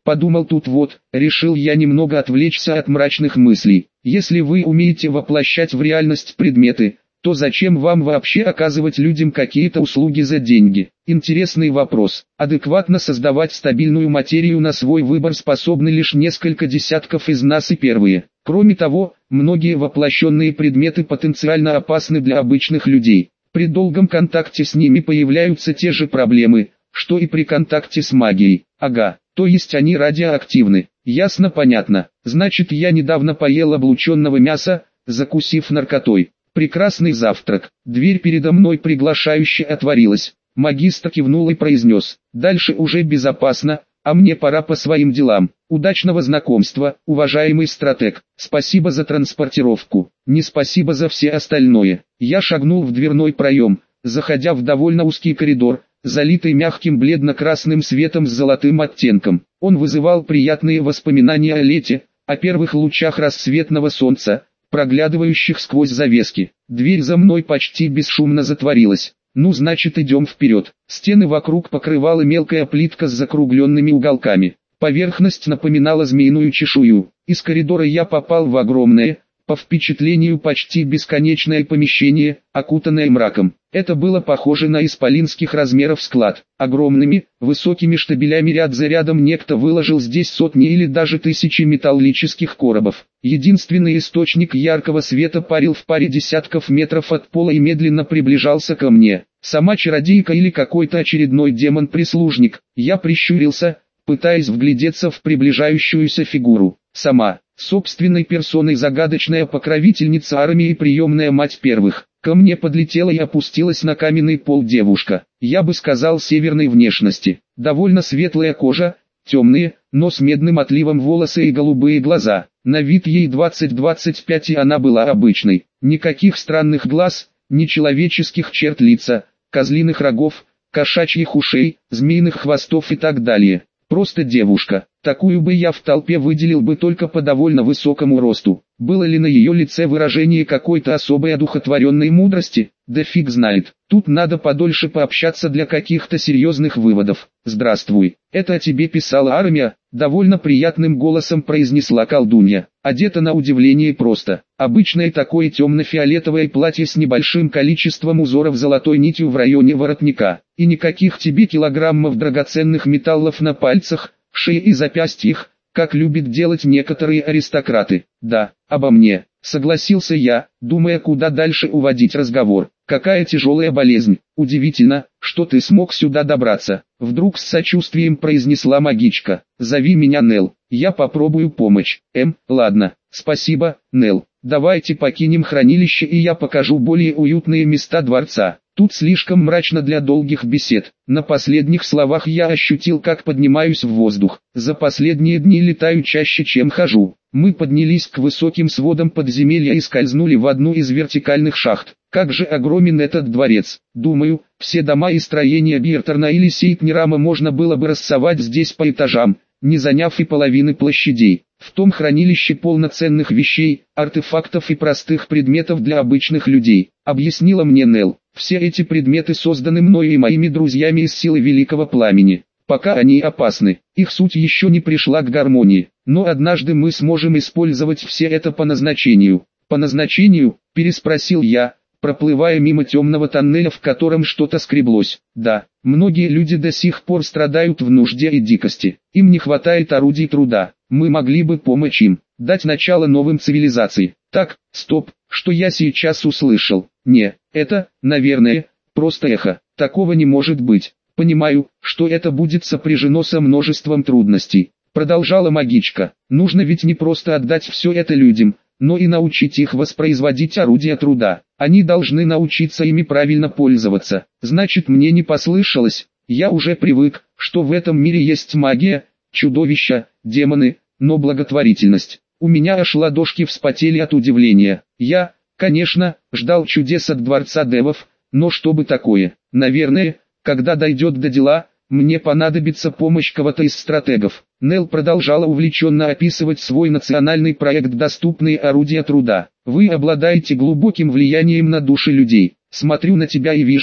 Подумал тут вот, решил я немного отвлечься от мрачных мыслей. Если вы умеете воплощать в реальность предметы, то зачем вам вообще оказывать людям какие-то услуги за деньги? Интересный вопрос. Адекватно создавать стабильную материю на свой выбор способны лишь несколько десятков из нас и первые. Кроме того, многие воплощенные предметы потенциально опасны для обычных людей. При долгом контакте с ними появляются те же проблемы, что и при контакте с магией. Ага, то есть они радиоактивны. Ясно, понятно. Значит, я недавно поел облученного мяса, закусив наркотой. Прекрасный завтрак. Дверь передо мной приглашающе отворилась. Магистр кивнул и произнес: «Дальше уже безопасно, а мне пора по своим делам. Удачного знакомства, уважаемый стратег. Спасибо за транспортировку. Не спасибо за все остальное». Я шагнул в дверной проем, заходя в довольно узкий коридор, залитый мягким бледно-красным светом с золотым оттенком. Он вызывал приятные воспоминания о лете, о первых лучах рассветного солнца, проглядывающих сквозь завески. Дверь за мной почти бесшумно затворилась. Ну значит, идем вперед. Стены вокруг покрывала мелкая плитка с закругленными уголками. Поверхность напоминала змеиную чешую. Из коридора я попал в огромное, по впечатлению почти бесконечное помещение, окутанное мраком. Это было похоже на исполинских размеров склад. Огромными, высокими штабелями ряд за рядом некто выложил здесь сотни или даже тысячи металлических коробов. Единственный источник яркого света парил в паре десятков метров от пола и медленно приближался ко мне. Сама чародейка или какой-то очередной демон-прислужник. Я прищурился, пытаясь вглядеться в приближающуюся фигуру. Сама, собственной персоной загадочная покровительница армии и приемная мать первых. Ко мне подлетела и опустилась на каменный пол девушка. Я бы сказал северной внешности. Довольно светлая кожа, темные, но с медным отливом волосы и голубые глаза. На вид ей двадцать-двадцать пять, и она была обычной. Никаких странных глаз, ни человеческих черт лица, козлиных рогов, кошачьих ушей, змеиных хвостов и так далее. Просто девушка. Такую бы я в толпе выделил бы только по довольно высокому росту. Было ли на ее лице выражение какой-то особой одухотворенной мудрости? Да фиг знает. Тут надо подольше пообщаться для каких-то серьезных выводов. «Здравствуй, это о тебе писала армия», — довольно приятным голосом произнесла колдунья. Одета на удивление просто. Обычное такое темно-фиолетовое платье с небольшим количеством узоров золотой нитью в районе воротника. И никаких тебе килограммов драгоценных металлов на пальцах, шее и запястьях, как любят делать некоторые аристократы. «Да, обо мне», — согласился я, думая, куда дальше уводить разговор. «Какая тяжелая болезнь. Удивительно, что ты смог сюда добраться», — вдруг с сочувствием произнесла магичка. «Зови меня Нел, я попробую помочь». «Эм, ладно, спасибо, Нел. Давайте покинем хранилище и я покажу более уютные места дворца. Тут слишком мрачно для долгих бесед». На последних словах я ощутил, как поднимаюсь в воздух. За последние дни летаю чаще, чем хожу. Мы поднялись к высоким сводам подземелья и скользнули в одну из вертикальных шахт. Как же огромен этот дворец. Думаю, все дома и строения Биртерна или Сейтнерама можно было бы рассовать здесь по этажам, не заняв и половины площадей. В том хранилище полно ценных вещей, артефактов и простых предметов для обычных людей, объяснила мне Нел. Все эти предметы созданы мною и моими друзьями из силы Великого Пламени. Пока они опасны, их суть еще не пришла к гармонии, но однажды мы сможем использовать все это по назначению. По назначению, переспросил я, проплывая мимо темного тоннеля, в котором что-то скреблось. Да, многие люди до сих пор страдают в нужде и дикости. Им не хватает орудий труда. Мы могли бы помочь им, дать начало новым цивилизациям. Так, стоп, что я сейчас услышал? Не, это, наверное, просто эхо. Такого не может быть. Понимаю, что это будет сопряжено со множеством трудностей. Продолжала магичка. Нужно ведь не просто отдать все это людям, но и научить их воспроизводить орудия труда. Они должны научиться ими правильно пользоваться. Значит, мне не послышалось. Я уже привык, что в этом мире есть магия, чудовища, демоны, но благотворительность. У меня аж ладошки вспотели от удивления. Я, конечно, ждал чудес от Дворца Девов, но что бы такое? Наверное, когда дойдет до дела, мне понадобится помощь кого-то из стратегов. Нел продолжала увлеченно описывать свой национальный проект «Доступные орудия труда». Вы обладаете глубоким влиянием на души людей. Смотрю на тебя и вижу,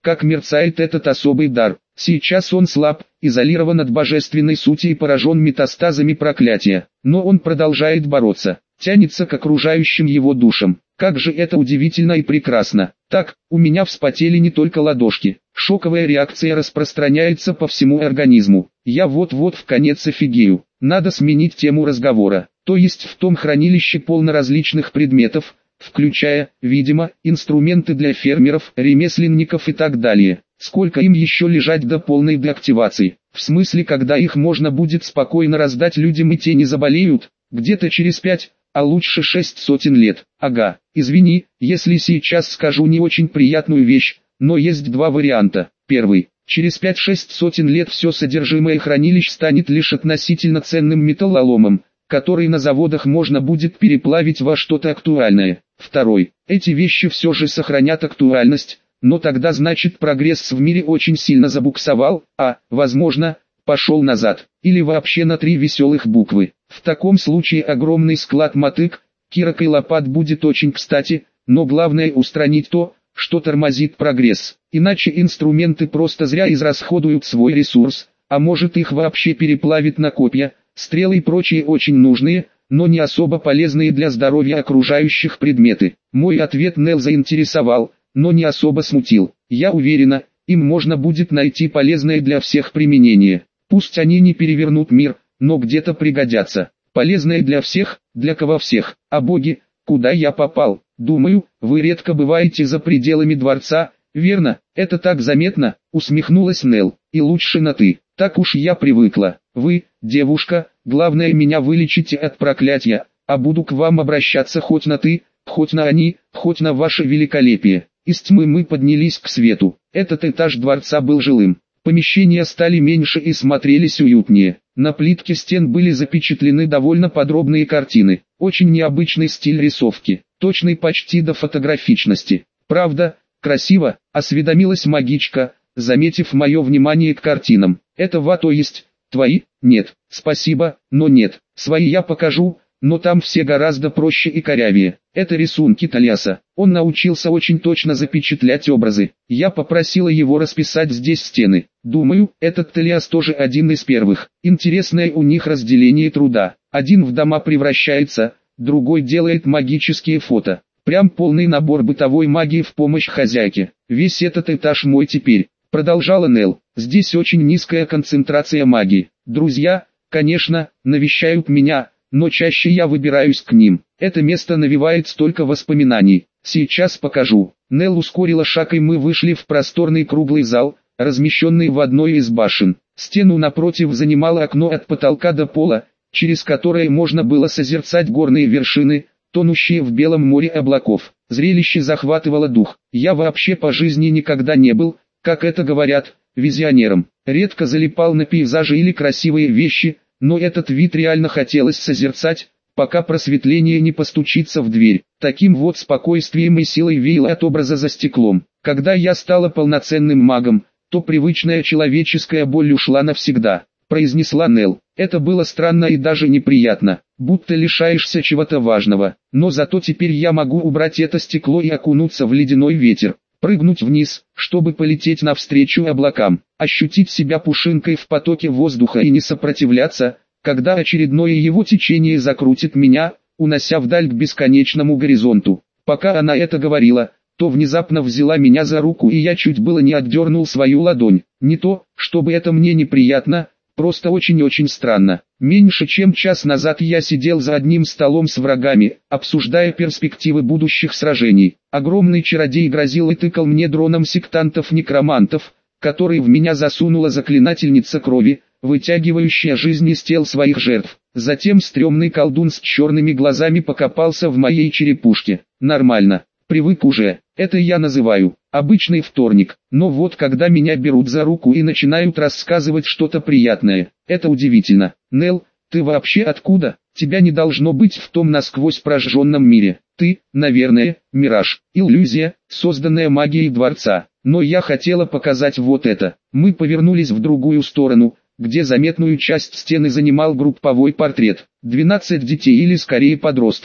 как мерцает этот особый дар. Сейчас он слаб, изолирован от божественной сути и поражен метастазами проклятия, но он продолжает бороться, тянется к окружающим его душам. Как же это удивительно и прекрасно. Так, у меня вспотели не только ладошки. Шоковая реакция распространяется по всему организму. Я вот-вот в конец офигею. Надо сменить тему разговора. То есть в том хранилище полно различных предметов, включая, видимо, инструменты для фермеров, ремесленников и так далее. Сколько им еще лежать до полной деактивации? В смысле, когда их можно будет спокойно раздать людям и те не заболеют? Где-то через пять, а лучше шесть сотен лет. Ага, извини, если сейчас скажу не очень приятную вещь, но есть два варианта. Первый. Через пять-шесть сотен лет все содержимое хранилищ станет лишь относительно ценным металлоломом, который на заводах можно будет переплавить во что-то актуальное. Второй. Эти вещи все же сохранят актуальность, но тогда значит прогресс в мире очень сильно забуксовал, а, возможно, пошел назад, или вообще на три веселых буквы. В таком случае огромный склад мотык, кирок и лопат будет очень кстати, но главное устранить то, что тормозит прогресс. Иначе инструменты просто зря израсходуют свой ресурс, а может их вообще переплавить на копья, стрелы и прочие очень нужные, но не особо полезные для здоровья окружающих предметы. Мой ответ Нел заинтересовал, но не особо смутил. Я уверена, им можно будет найти полезное для всех применение. Пусть они не перевернут мир, но где-то пригодятся. Полезное для всех, для кого всех. А боги, куда я попал? Думаю, вы редко бываете за пределами дворца, верно? Это так заметно, усмехнулась Нел. И лучше на «ты». Так уж я привыкла. Вы, девушка, главное меня вылечите от проклятия, а буду к вам обращаться хоть на «ты», хоть на «они», хоть на ваше великолепие. Из тьмы мы поднялись к свету. Этот этаж дворца был жилым. Помещения стали меньше и смотрелись уютнее. На плитке стен были запечатлены довольно подробные картины. Очень необычный стиль рисовки, точный почти до фотографичности. Правда, красиво, осведомилась магичка, заметив мое внимание к картинам. Это ва, то есть, твои? Нет, спасибо, но нет. Свои я покажу, но там все гораздо проще и корявее. Это рисунки Талиаса. Он научился очень точно запечатлять образы. Я попросила его расписать здесь стены. Думаю, этот Талиас тоже один из первых. Интересное у них разделение труда. Один в дома превращается, другой делает магические фото. Прям полный набор бытовой магии в помощь хозяйке. Весь этот этаж мой теперь. Продолжала Нел. Здесь очень низкая концентрация магии. Друзья, конечно, навещают меня, но чаще я выбираюсь к ним. Это место навевает столько воспоминаний. Сейчас покажу. Нел ускорила шаг, и мы вышли в просторный круглый зал, размещенный в одной из башен. Стену напротив занимало окно от потолка до пола, через которое можно было созерцать горные вершины, тонущие в белом море облаков. Зрелище захватывало дух. Я вообще по жизни никогда не был, как это говорят, визионером. Редко залипал на пейзажи или красивые вещи, но этот вид реально хотелось созерцать, пока просветление не постучится в дверь. Таким вот спокойствием и силой веяло от образа за стеклом. Когда я стала полноценным магом, то привычная человеческая боль ушла навсегда, произнесла Нел. Это было странно и даже неприятно, будто лишаешься чего-то важного. Но зато теперь я могу убрать это стекло и окунуться в ледяной ветер, прыгнуть вниз, чтобы полететь навстречу облакам, ощутить себя пушинкой в потоке воздуха и не сопротивляться, когда очередное его течение закрутит меня, унося вдаль к бесконечному горизонту. Пока она это говорила, то внезапно взяла меня за руку, и я чуть было не отдернул свою ладонь. Не то, чтобы это мне неприятно, просто очень-очень странно. Меньше чем час назад я сидел за одним столом с врагами, обсуждая перспективы будущих сражений. Огромный чародей грозил и тыкал мне дроном сектантов-некромантов, который в меня засунула заклинательница крови, вытягивающая жизнь из тел своих жертв. Затем стрёмный колдун с черными глазами покопался в моей черепушке. Нормально, привык уже. Это я называю обычный вторник. Но вот когда меня берут за руку и начинают рассказывать что-то приятное, это удивительно. Нел, ты вообще откуда? Тебя не должно быть в том насквозь прожженном мире. Ты, наверное, мираж, иллюзия, созданная магией дворца. Но я хотела показать вот это. Мы повернулись в другую сторону, где заметную часть стены занимал групповой портрет. двенадцать детей или скорее подростков.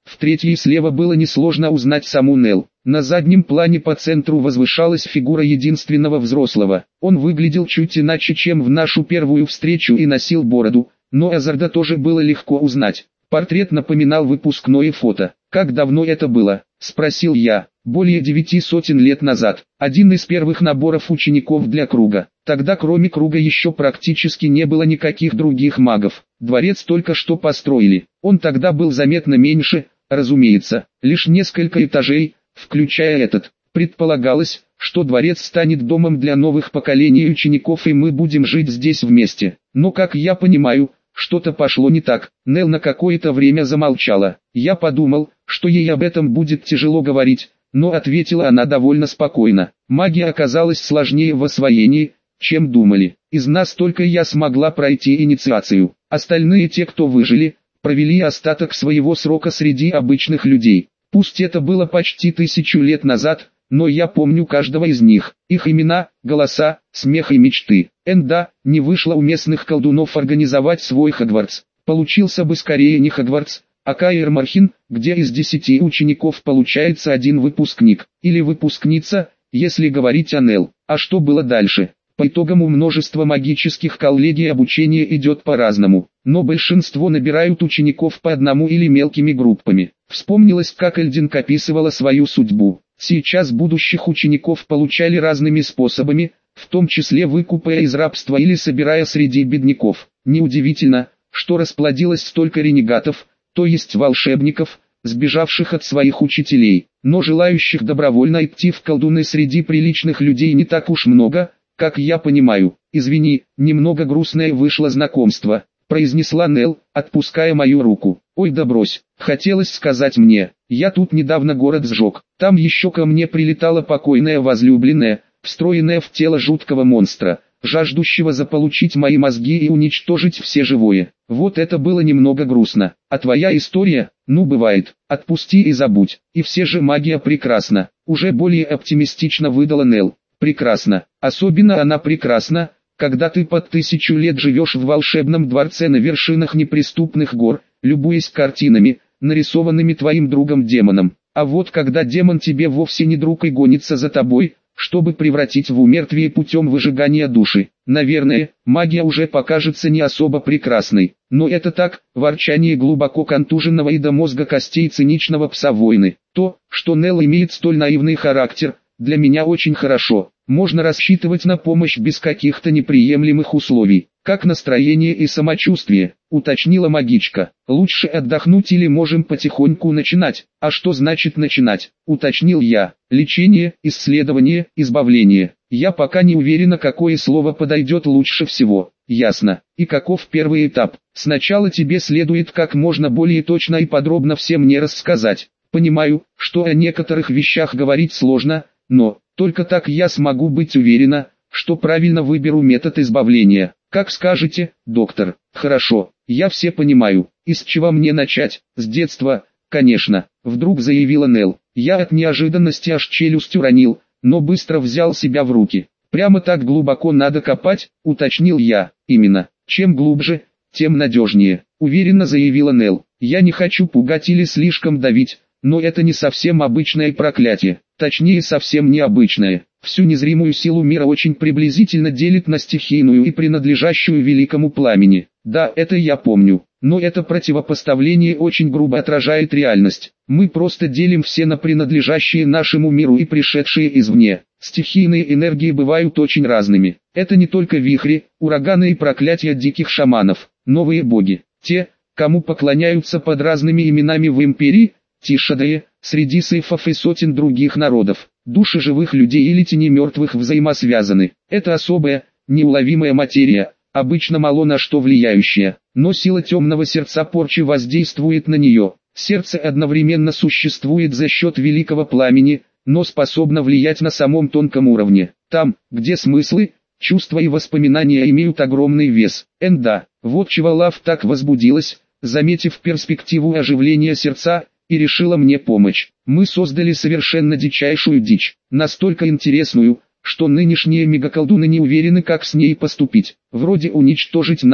В третьей слева было несложно узнать саму Нел. На заднем плане по центру возвышалась фигура единственного взрослого. Он выглядел чуть иначе, чем в нашу первую встречу, и носил бороду, но Азарда тоже было легко узнать. Портрет напоминал выпускное фото. «Как давно это было?» – спросил я. «Более девяти сотен лет назад. Один из первых наборов учеников для круга. Тогда кроме круга еще практически не было никаких других магов. Дворец только что построили. Он тогда был заметно меньше, разумеется, лишь несколько этажей, включая этот. Предполагалось, что дворец станет домом для новых поколений учеников, и мы будем жить здесь вместе. Но, как я понимаю, что-то пошло не так». Нел на какое-то время замолчала. Я подумал, что ей об этом будет тяжело говорить, но ответила она довольно спокойно. «Магия оказалась сложнее в освоении, чем думали. Из нас только я смогла пройти инициацию. Остальные, те, кто выжили, провели остаток своего срока среди обычных людей. Пусть это было почти тысячу лет назад, но я помню каждого из них, их имена, голоса, смех и мечты. Энда, не вышло у местных колдунов организовать свой Хогвартс. Получился бы скорее не Хогвартс, а Каэр Мархин, где из десяти учеников получается один выпускник, или выпускница, если говорить о Нел. А что было дальше? По итогам у множества магических коллегий обучение идет по-разному, но большинство набирают учеников по одному или мелкими группами. Вспомнилось, как Эльдинг описывала свою судьбу. Сейчас будущих учеников получали разными способами, в том числе выкупая из рабства или собирая среди бедняков. Неудивительно, что расплодилось столько ренегатов, то есть волшебников, сбежавших от своих учителей. Но желающих добровольно идти в колдуны среди приличных людей не так уж много, как я понимаю. «Извини, немного грустное вышло знакомство», — произнесла Нел, отпуская мою руку. «Ой, да брось, хотелось сказать мне, я тут недавно город сжег, там еще ко мне прилетала покойная возлюбленная, встроенная в тело жуткого монстра, жаждущего заполучить мои мозги и уничтожить все живое. Вот это было немного грустно. А твоя история, ну бывает, отпусти и забудь. И все же магия прекрасна», — уже более оптимистично выдала Нел. «Прекрасно, особенно она прекрасна, когда ты под тысячу лет живешь в волшебном дворце на вершинах неприступных гор, любуясь картинами, нарисованными твоим другом-демоном. А вот когда демон тебе вовсе не друг и гонится за тобой, чтобы превратить в умертвие путем выжигания души, наверное, магия уже покажется не особо прекрасной. Но это так, ворчание глубоко контуженного и до мозга костей циничного пса войны. То, что Нел имеет столь наивный характер, для меня очень хорошо. Можно рассчитывать на помощь без каких-то неприемлемых условий. «Как настроение и самочувствие?» — уточнила магичка. «Лучше отдохнуть или можем потихоньку начинать?» «А что значит начинать?» — уточнил я. «Лечение, исследование, избавление. Я пока не уверена, какое слово подойдет лучше всего». «Ясно. И каков первый этап?» «Сначала тебе следует как можно более точно и подробно все мне рассказать. Понимаю, что о некоторых вещах говорить сложно, но только так я смогу быть уверена, что правильно выберу метод избавления. Как скажете, доктор». «Хорошо, я все понимаю. И с чего мне начать?» «С детства, конечно», — вдруг заявила Нел. Я от неожиданности аж челюсть уронил, но быстро взял себя в руки. «Прямо так глубоко надо копать?» — уточнил я. «Именно. Чем глубже, тем надежнее», — уверенно заявила Нел. «Я не хочу пугать или слишком давить, но это не совсем обычное проклятие. Точнее, совсем необычное. Всю незримую силу мира очень приблизительно делит на стихийную и принадлежащую великому пламени. Да, это я помню. Но это противопоставление очень грубо отражает реальность. Мы просто делим все на принадлежащие нашему миру и пришедшие извне. Стихийные энергии бывают очень разными. Это не только вихри, ураганы и проклятия диких шаманов. Новые боги. Те, кому поклоняются под разными именами в империи, Тишадее, среди сейфов и сотен других народов. Души живых людей или тени мертвых взаимосвязаны. Это особая, неуловимая материя, обычно мало на что влияющая, но сила темного сердца порчи воздействует на нее. Сердце одновременно существует за счет великого пламени, но способно влиять на самом тонком уровне. Там, где смыслы, чувства и воспоминания имеют огромный вес. Энда, вот чего Лав так возбудилась, заметив перспективу оживления сердца, и решила мне помочь. Мы создали совершенно дичайшую дичь, настолько интересную, что нынешние мегаколдуны не уверены, как с ней поступить. Вроде уничтожить надо,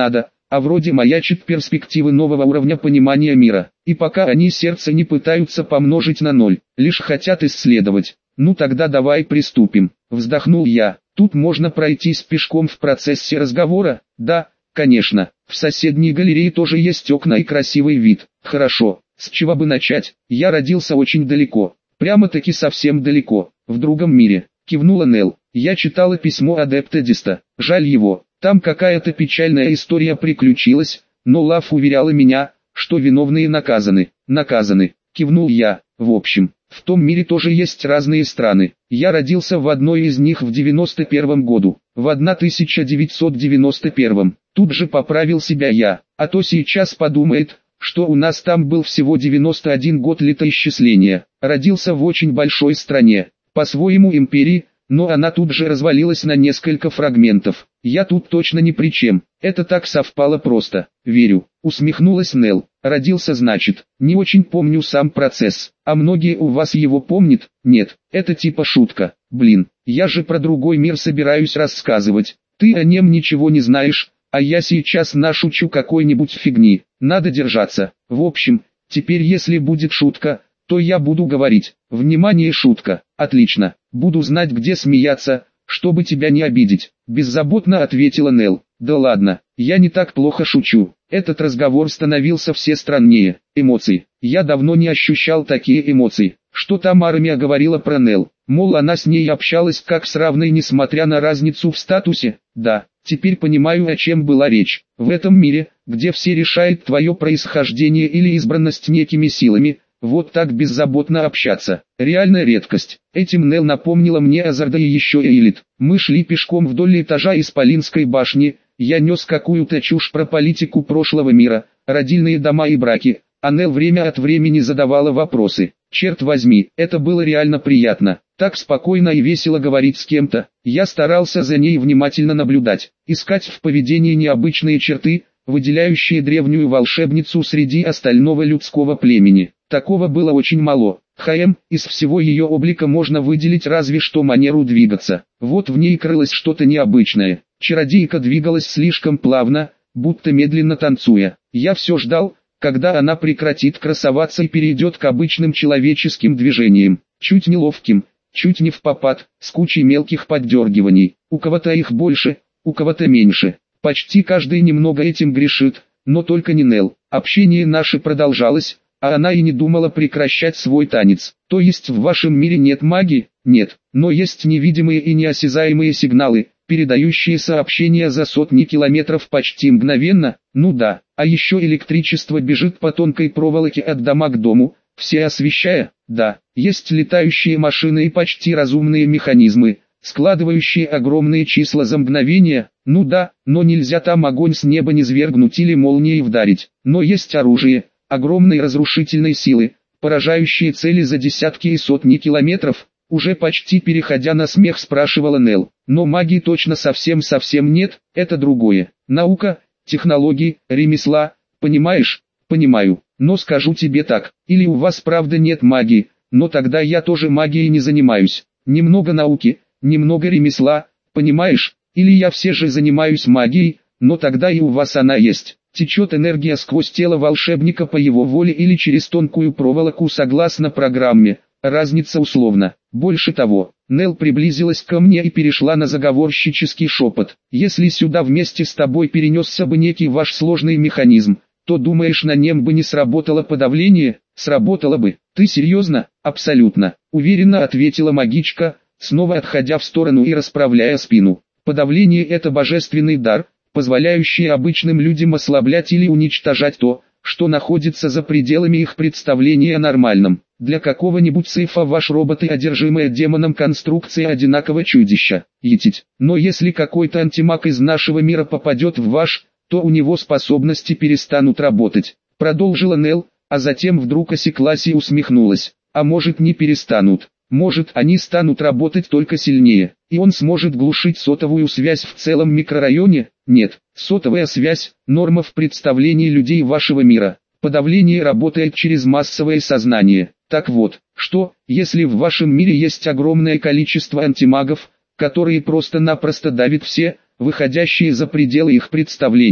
а вроде маячит перспективы нового уровня понимания мира. И пока они сердце не пытаются помножить на ноль, лишь хотят исследовать. Ну тогда давай приступим. Вздохнул я. Тут можно пройтись пешком в процессе разговора? Да, конечно. В соседней галерее тоже есть окна и красивый вид. Хорошо. С чего бы начать? Я родился очень далеко. Прямо-таки совсем далеко. В другом мире. Кивнула Нелл. Я читала письмо адепта Диста. Жаль его. Там какая-то печальная история приключилась, но Лав уверяла меня, что виновные наказаны. Наказаны. Кивнул я. В общем, в том мире тоже есть разные страны. Я родился в одной из них в девяносто первом году. В тысяча девятьсот девяносто первом. Тут же поправил себя я. А то сейчас подумает, что у нас там был всего девяносто один год летоисчисления. Родился в очень большой стране, по-своему империи, но она тут же развалилась на несколько фрагментов. Я тут точно ни при чем. Это так совпало просто. Верю. Усмехнулась Нелл. Родился значит. Не очень помню сам процесс. А многие у вас его помнят? Нет. Это типа шутка. Блин. Я же про другой мир собираюсь рассказывать. Ты о нем ничего не знаешь, а я сейчас нашучу какой-нибудь фигни. Надо держаться. В общем, теперь если будет шутка, то я буду говорить. Внимание, шутка. Отлично. Буду знать, где смеяться, чтобы тебя не обидеть. Беззаботно ответила Нелл. Да ладно, я не так плохо шучу. Этот разговор становился все страннее. Эмоции. Я давно не ощущал такие эмоции. Что там армия говорила про Нелл? Мол, она с ней общалась как с равной, несмотря на разницу в статусе. Да, теперь понимаю, о чем была речь. В этом мире, где все решают твое происхождение или избранность некими силами, вот так беззаботно общаться. Реальная редкость. Этим Нелл напомнила мне Азарда и еще Эйлит. Мы шли пешком вдоль этажа Исполинской башни. Я нес какую-то чушь про политику прошлого мира, родильные дома и браки, а Нелл время от времени задавала вопросы. Черт возьми, это было реально приятно. Так спокойно и весело говорить с кем-то. Я старался за ней внимательно наблюдать, искать в поведении необычные черты, выделяющие древнюю волшебницу среди остального людского племени. Такого было очень мало. Хм, из всего ее облика можно выделить разве что манеру двигаться. Вот в ней крылось что-то необычное. Чародейка двигалась слишком плавно, будто медленно танцуя. Я все ждал, когда она прекратит красоваться и перейдет к обычным человеческим движениям. Чуть неловким, чуть не впопад, с кучей мелких поддергиваний. У кого-то их больше, у кого-то меньше. Почти каждый немного этим грешит, но только не Нелл. Общение наше продолжалось, а она и не думала прекращать свой танец. То есть в вашем мире нет магии? Нет, но есть невидимые и неосязаемые сигналы, передающие сообщения за сотни километров почти мгновенно. Ну да, а еще электричество бежит по тонкой проволоке от дома к дому, все освещая. Да, есть летающие машины и почти разумные механизмы, складывающие огромные числа за мгновение. Ну да, но нельзя там огонь с неба низвергнуть или молнией вдарить. Но есть оружие огромной разрушительной силы, поражающие цели за десятки и сотни километров. Уже почти переходя на смех, спрашивала Нелл. Но магии точно совсем-совсем нет, это другое. Наука, технологии, ремесла, понимаешь? Понимаю, но скажу тебе так, или у вас правда нет магии, но тогда я тоже магией не занимаюсь. Немного науки, немного ремесла, понимаешь? Или я все же занимаюсь магией, но тогда и у вас она есть. Течет энергия сквозь тело волшебника по его воле или через тонкую проволоку согласно программе. Разница условна. Больше того, Нелл приблизилась ко мне и перешла на заговорщический шепот. Если сюда вместе с тобой перенесся бы некий ваш сложный механизм, то думаешь, на нем бы не сработало подавление? Сработало бы. Ты серьезно? Абсолютно. Уверенно ответила магичка, снова отходя в сторону и расправляя спину. Подавление — это божественный дар, позволяющий обычным людям ослаблять или уничтожать то, что находится за пределами их представления о нормальном. Для какого-нибудь сейфа ваш робот и одержимая демоном конструкция одинаково чудища. Етить. Но если какой-то антимаг из нашего мира попадет в ваш, то у него способности перестанут работать. Продолжила Нелл, а затем вдруг осеклась и усмехнулась. А может, не перестанут. Может, они станут работать только сильнее, и он сможет глушить сотовую связь в целом микрорайоне? Нет, сотовая связь – норма в представлении людей вашего мира. Подавление работает через массовое сознание. Так вот, что, если в вашем мире есть огромное количество антимагов, которые просто-напросто давят все, выходящие за пределы их представлений?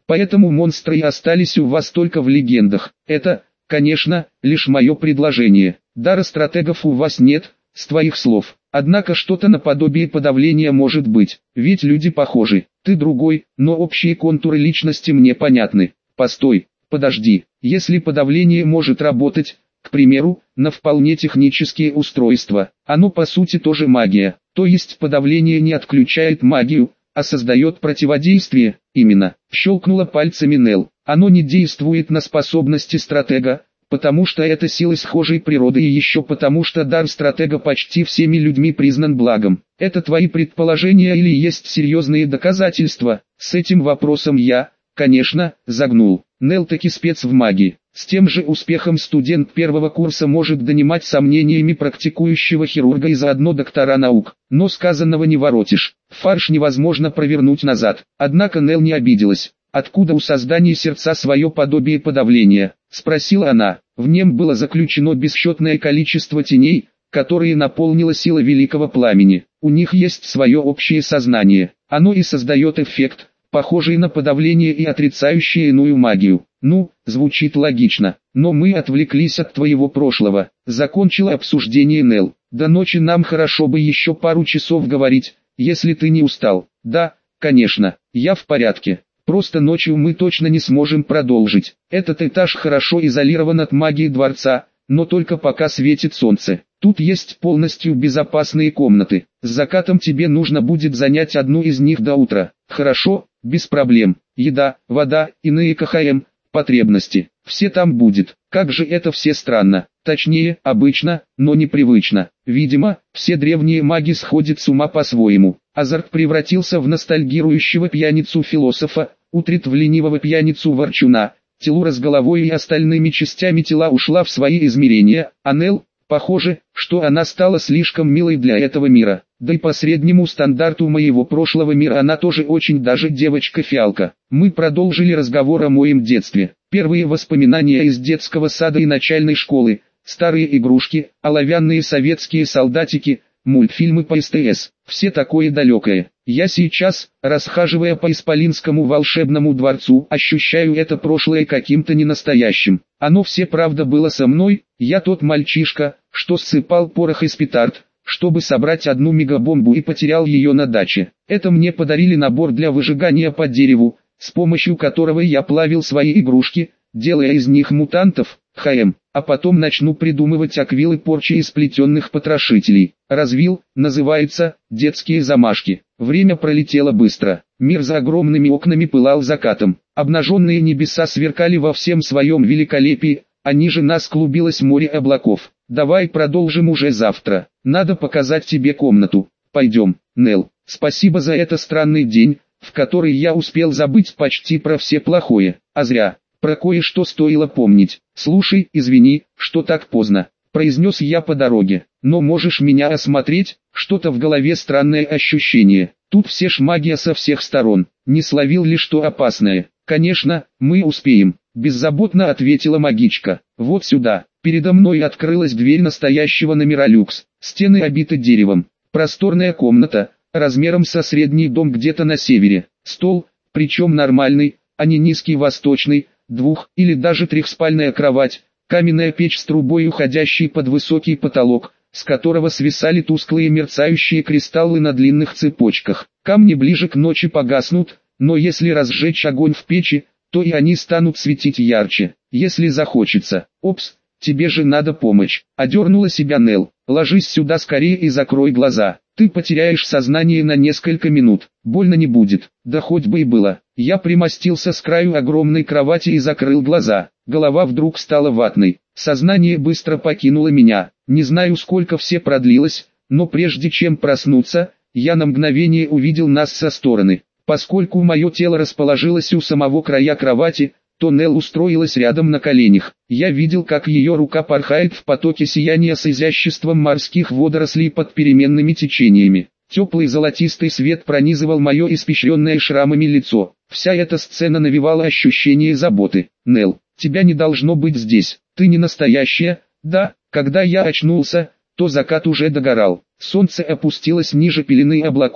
Поэтому монстры и остались у вас только в легендах. Это, конечно, лишь мое предложение. Дара стратегов у вас нет, с твоих слов. Однако что-то наподобие подавления может быть, ведь люди похожи. Ты другой, но общие контуры личности мне понятны. Постой, подожди. Если подавление может работать, к примеру, на вполне технические устройства, оно по сути тоже магия. То есть подавление не отключает магию, а создает противодействие. Именно, щелкнула пальцами Нел. Оно не действует на способности стратега, потому что это силы схожей природы и еще потому что дар стратега почти всеми людьми признан благом. Это твои предположения или есть серьезные доказательства? С этим вопросом я, конечно, загнул. Нел таки спец в магии. С тем же успехом студент первого курса может донимать сомнениями практикующего хирурга и заодно доктора наук. Но сказанного не воротишь. Фарш невозможно провернуть назад. Однако Нел не обиделась. «Откуда у создания сердца свое подобие подавления?» – спросила она. В нем было заключено бесчетное количество теней, которые наполнила сила великого пламени. У них есть свое общее сознание. Оно и создает эффект, похожий на подавление и отрицающий иную магию. Ну, звучит логично. Но мы отвлеклись от твоего прошлого. Закончила обсуждение Нел. До ночи нам хорошо бы еще пару часов говорить, если ты не устал. Да, конечно, я в порядке. Просто ночью мы точно не сможем продолжить. Этот этаж хорошо изолирован от магии дворца, но только пока светит солнце. Тут есть полностью безопасные комнаты. С закатом тебе нужно будет занять одну из них до утра. Хорошо, без проблем. Еда, вода, иные КХМ, потребности. Все там будет. Как же это все странно. Точнее, обычно, но непривычно. Видимо, все древние маги сходят с ума по-своему. Азарт превратился в ностальгирующего пьяницу-философа, Утрит в ленивого пьяницу-ворчуна. Телура с головой и остальными частями тела ушла в свои измерения, а Нел, похоже, что она стала слишком милой для этого мира. Да и по среднему стандарту моего прошлого мира она тоже очень даже девочка-фиалка. Мы продолжили разговор о моем детстве. Первые воспоминания из детского сада и начальной школы, старые игрушки, оловянные советские солдатики, мультфильмы по СТС. Все такое далекое. Я сейчас, расхаживая по Исполинскому волшебному дворцу, ощущаю это прошлое каким-то ненастоящим. Оно все правда было со мной, я тот мальчишка, что ссыпал порох из петард, чтобы собрать одну мегабомбу и потерял ее на даче. Это мне подарили набор для выжигания по дереву, с помощью которого я плавил свои игрушки, делая из них мутантов, ХМ, а потом начну придумывать аквилы порчи из сплетенных потрошителей. Развил, называется, детские замашки. Время пролетело быстро. Мир за огромными окнами пылал закатом. Обнаженные небеса сверкали во всем своем великолепии, а ниже нас клубилось море облаков. Давай продолжим уже завтра. Надо показать тебе комнату. Пойдем, Нел. Спасибо за этот странный день, в который я успел забыть почти про все плохое. А зря. Про кое-что стоило помнить. Слушай, извини, что так поздно, произнес я по дороге. Но можешь меня осмотреть? Что-то в голове странное ощущение. Тут все ж магия со всех сторон. Не словил ли что опасное? Конечно, мы успеем. Беззаботно ответила магичка. Вот сюда. Передо мной открылась дверь настоящего номера люкс. Стены обиты деревом. Просторная комната, размером со средний дом где-то на севере. Стол, причем нормальный, а не низкий восточный. Двух- или даже трехспальная кровать, каменная печь с трубой, уходящей под высокий потолок, с которого свисали тусклые мерцающие кристаллы на длинных цепочках. Камни ближе к ночи погаснут, но если разжечь огонь в печи, то и они станут светить ярче, если захочется. Опс, тебе же надо помочь. Одернула себя Нел. Ложись сюда скорее и закрой глаза. Ты потеряешь сознание на несколько минут. Больно не будет. Да хоть бы и было. Я примостился с краю огромной кровати и закрыл глаза. Голова вдруг стала ватной. Сознание быстро покинуло меня. Не знаю, сколько все продлилось, но прежде чем проснуться, я на мгновение увидел нас со стороны. Поскольку мое тело расположилось у самого края кровати, то Нел устроилась рядом на коленях. Я видел, как ее рука порхает в потоке сияния с изяществом морских водорослей под переменными течениями. Теплый золотистый свет пронизывал мое испещренное шрамами лицо. Вся эта сцена навевала ощущение заботы. Нел, тебя не должно быть здесь. Ты не настоящая. Да, когда я очнулся, то закат уже догорал. Солнце опустилось ниже пелены облаков,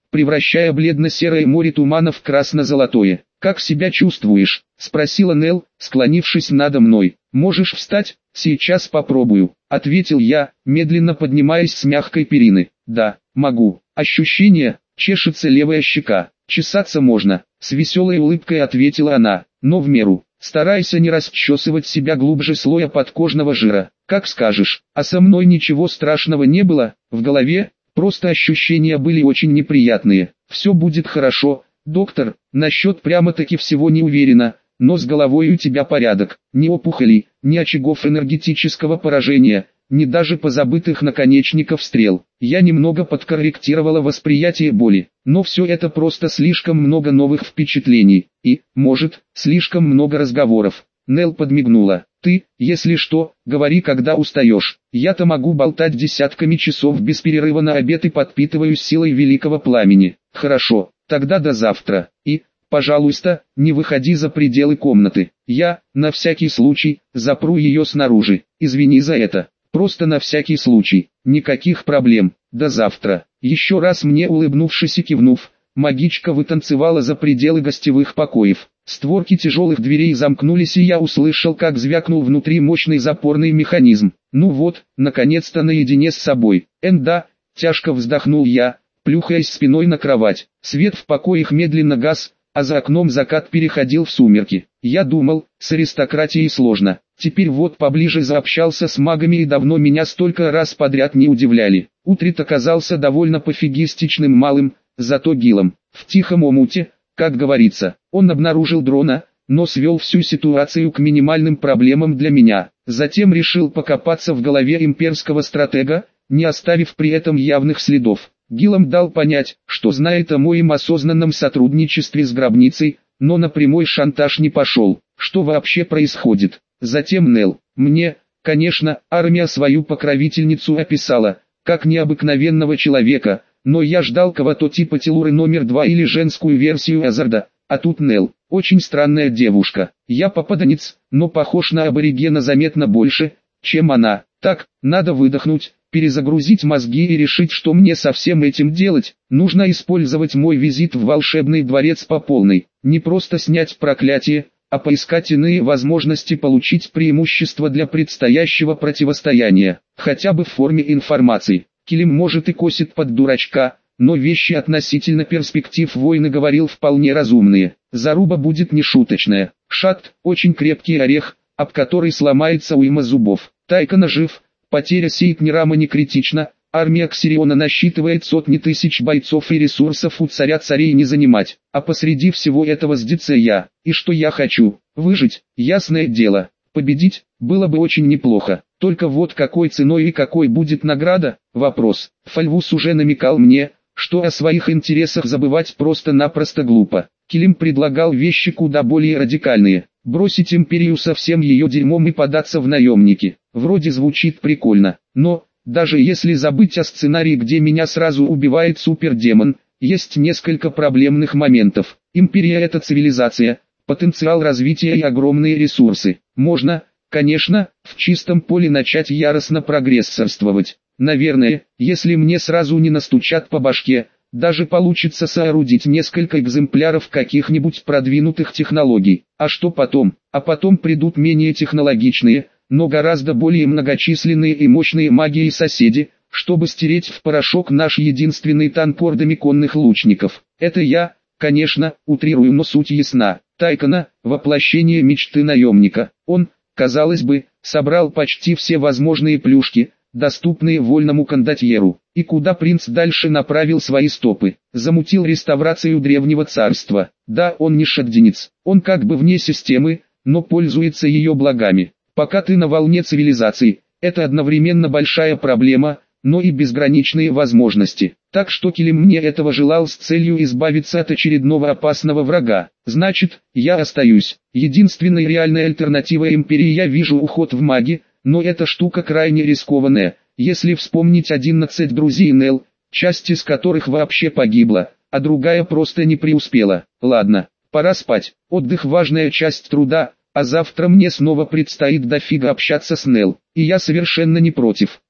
превращая бледно-серое море тумана в красно-золотое. «Как себя чувствуешь?» — спросила Нелл, склонившись надо мной. «Можешь встать?» «Сейчас попробую», — ответил я, медленно поднимаясь с мягкой перины. «Да, могу. Ощущение, чешется левая щека. Чесаться можно», — с веселой улыбкой ответила она, но в меру. «Старайся не расчесывать себя глубже слоя подкожного жира. Как скажешь». А со мной ничего страшного не было, в голове, просто ощущения были очень неприятные. «Все будет хорошо, доктор, насчет прямо-таки всего не уверена, но с головой у тебя порядок. Ни опухолей, ни очагов энергетического поражения, ни даже позабытых наконечников стрел. Я немного подкорректировала восприятие боли, но все это просто слишком много новых впечатлений, и, может, слишком много разговоров». Нелл подмигнула. «Ты, если что, говори, когда устаешь. Я-то могу болтать десятками часов без перерыва на обед и подпитываюсь силой великого пламени». «Хорошо, тогда до завтра. И, пожалуйста, не выходи за пределы комнаты. Я, на всякий случай, запру ее снаружи. Извини за это. Просто на всякий случай. Никаких проблем. До завтра». Еще раз мне улыбнувшись и кивнув, магичка вытанцевала за пределы гостевых покоев. Створки тяжелых дверей замкнулись, и я услышал, как звякнул внутри мощный запорный механизм. Ну вот, наконец-то наедине с собой. «Энда», — тяжко вздохнул я, плюхаясь спиной на кровать. Свет в покоях медленно гас, а за окном закат переходил в сумерки. Я думал, с аристократией сложно. Теперь вот поближе заобщался с магами, и давно меня столько раз подряд не удивляли. Утрит оказался довольно пофигистичным малым, зато гилом. В тихом омуте, как говорится, он обнаружил дрона, но свел всю ситуацию к минимальным проблемам для меня. Затем решил покопаться в голове имперского стратега, не оставив при этом явных следов. Гилом дал понять, что знает о моем осознанном сотрудничестве с гробницей, но на прямой шантаж не пошел. Что вообще происходит? Затем Нелл. Мне, конечно, армия свою покровительницу описала, как необыкновенного человека, но я ждал кого-то типа Телуры номер два или женскую версию Азарда, а тут Нелл. Очень странная девушка. Я попаданец, но похож на аборигена заметно больше, чем она. Так, надо выдохнуть, перезагрузить мозги и решить, что мне со всем этим делать. Нужно использовать мой визит в волшебный дворец по полной. Не просто снять проклятие, а поискать иные возможности получить преимущество для предстоящего противостояния, хотя бы в форме информации. Килим может и косит под дурачка, но вещи относительно перспектив войны говорил вполне разумные. Заруба будет нешуточная. Шат – очень крепкий орех, об который сломается уйма зубов. Тайкона жив, потеря Сейтнирама не критична, армия Ксириона насчитывает сотни тысяч бойцов и ресурсов у царя царей не занимать. А посреди всего этого сдится я. И что я хочу? Выжить, ясное дело. Победить было бы очень неплохо. Только вот какой ценой и какой будет награда? Вопрос. Фальвус уже намекал мне, что о своих интересах забывать просто-напросто глупо. Килим предлагал вещи куда более радикальные. Бросить империю со всем ее дерьмом и податься в наемники. Вроде звучит прикольно, но, даже если забыть о сценарии, где меня сразу убивает супердемон, есть несколько проблемных моментов. Империя — это цивилизация, потенциал развития и огромные ресурсы. Можно, конечно, в чистом поле начать яростно прогрессорствовать. Наверное, если мне сразу не настучат по башке, даже получится соорудить несколько экземпляров каких-нибудь продвинутых технологий. А что потом? А потом придут менее технологичные, но гораздо более многочисленные и мощные маги и соседи, чтобы стереть в порошок наш единственный танк ордами конных лучников. Это я, конечно, утрирую, но суть ясна. Тайкона – воплощение мечты наемника. Он, казалось бы, собрал почти все возможные плюшки, доступные вольному кондотьеру. И куда принц дальше направил свои стопы? Замутил реставрацию древнего царства. Да, он не шаддинец, он как бы вне системы, но пользуется ее благами. Пока ты на волне цивилизации, это одновременно большая проблема, но и безграничные возможности. Так что Килим мне этого желал с целью избавиться от очередного опасного врага. Значит, я остаюсь. Единственной реальной альтернативой империи я вижу уход в маги, но эта штука крайне рискованная. Если вспомнить одиннадцать друзей Нелл, часть из которых вообще погибла, а другая просто не преуспела. Ладно, пора спать. Отдых — важная часть труда, а завтра мне снова предстоит дофига общаться с Нелл. И я совершенно не против.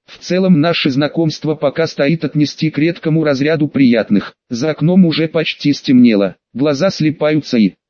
В целом наше знакомство пока стоит отнести к редкому разряду приятных. За окном уже почти стемнело, глаза слипаются и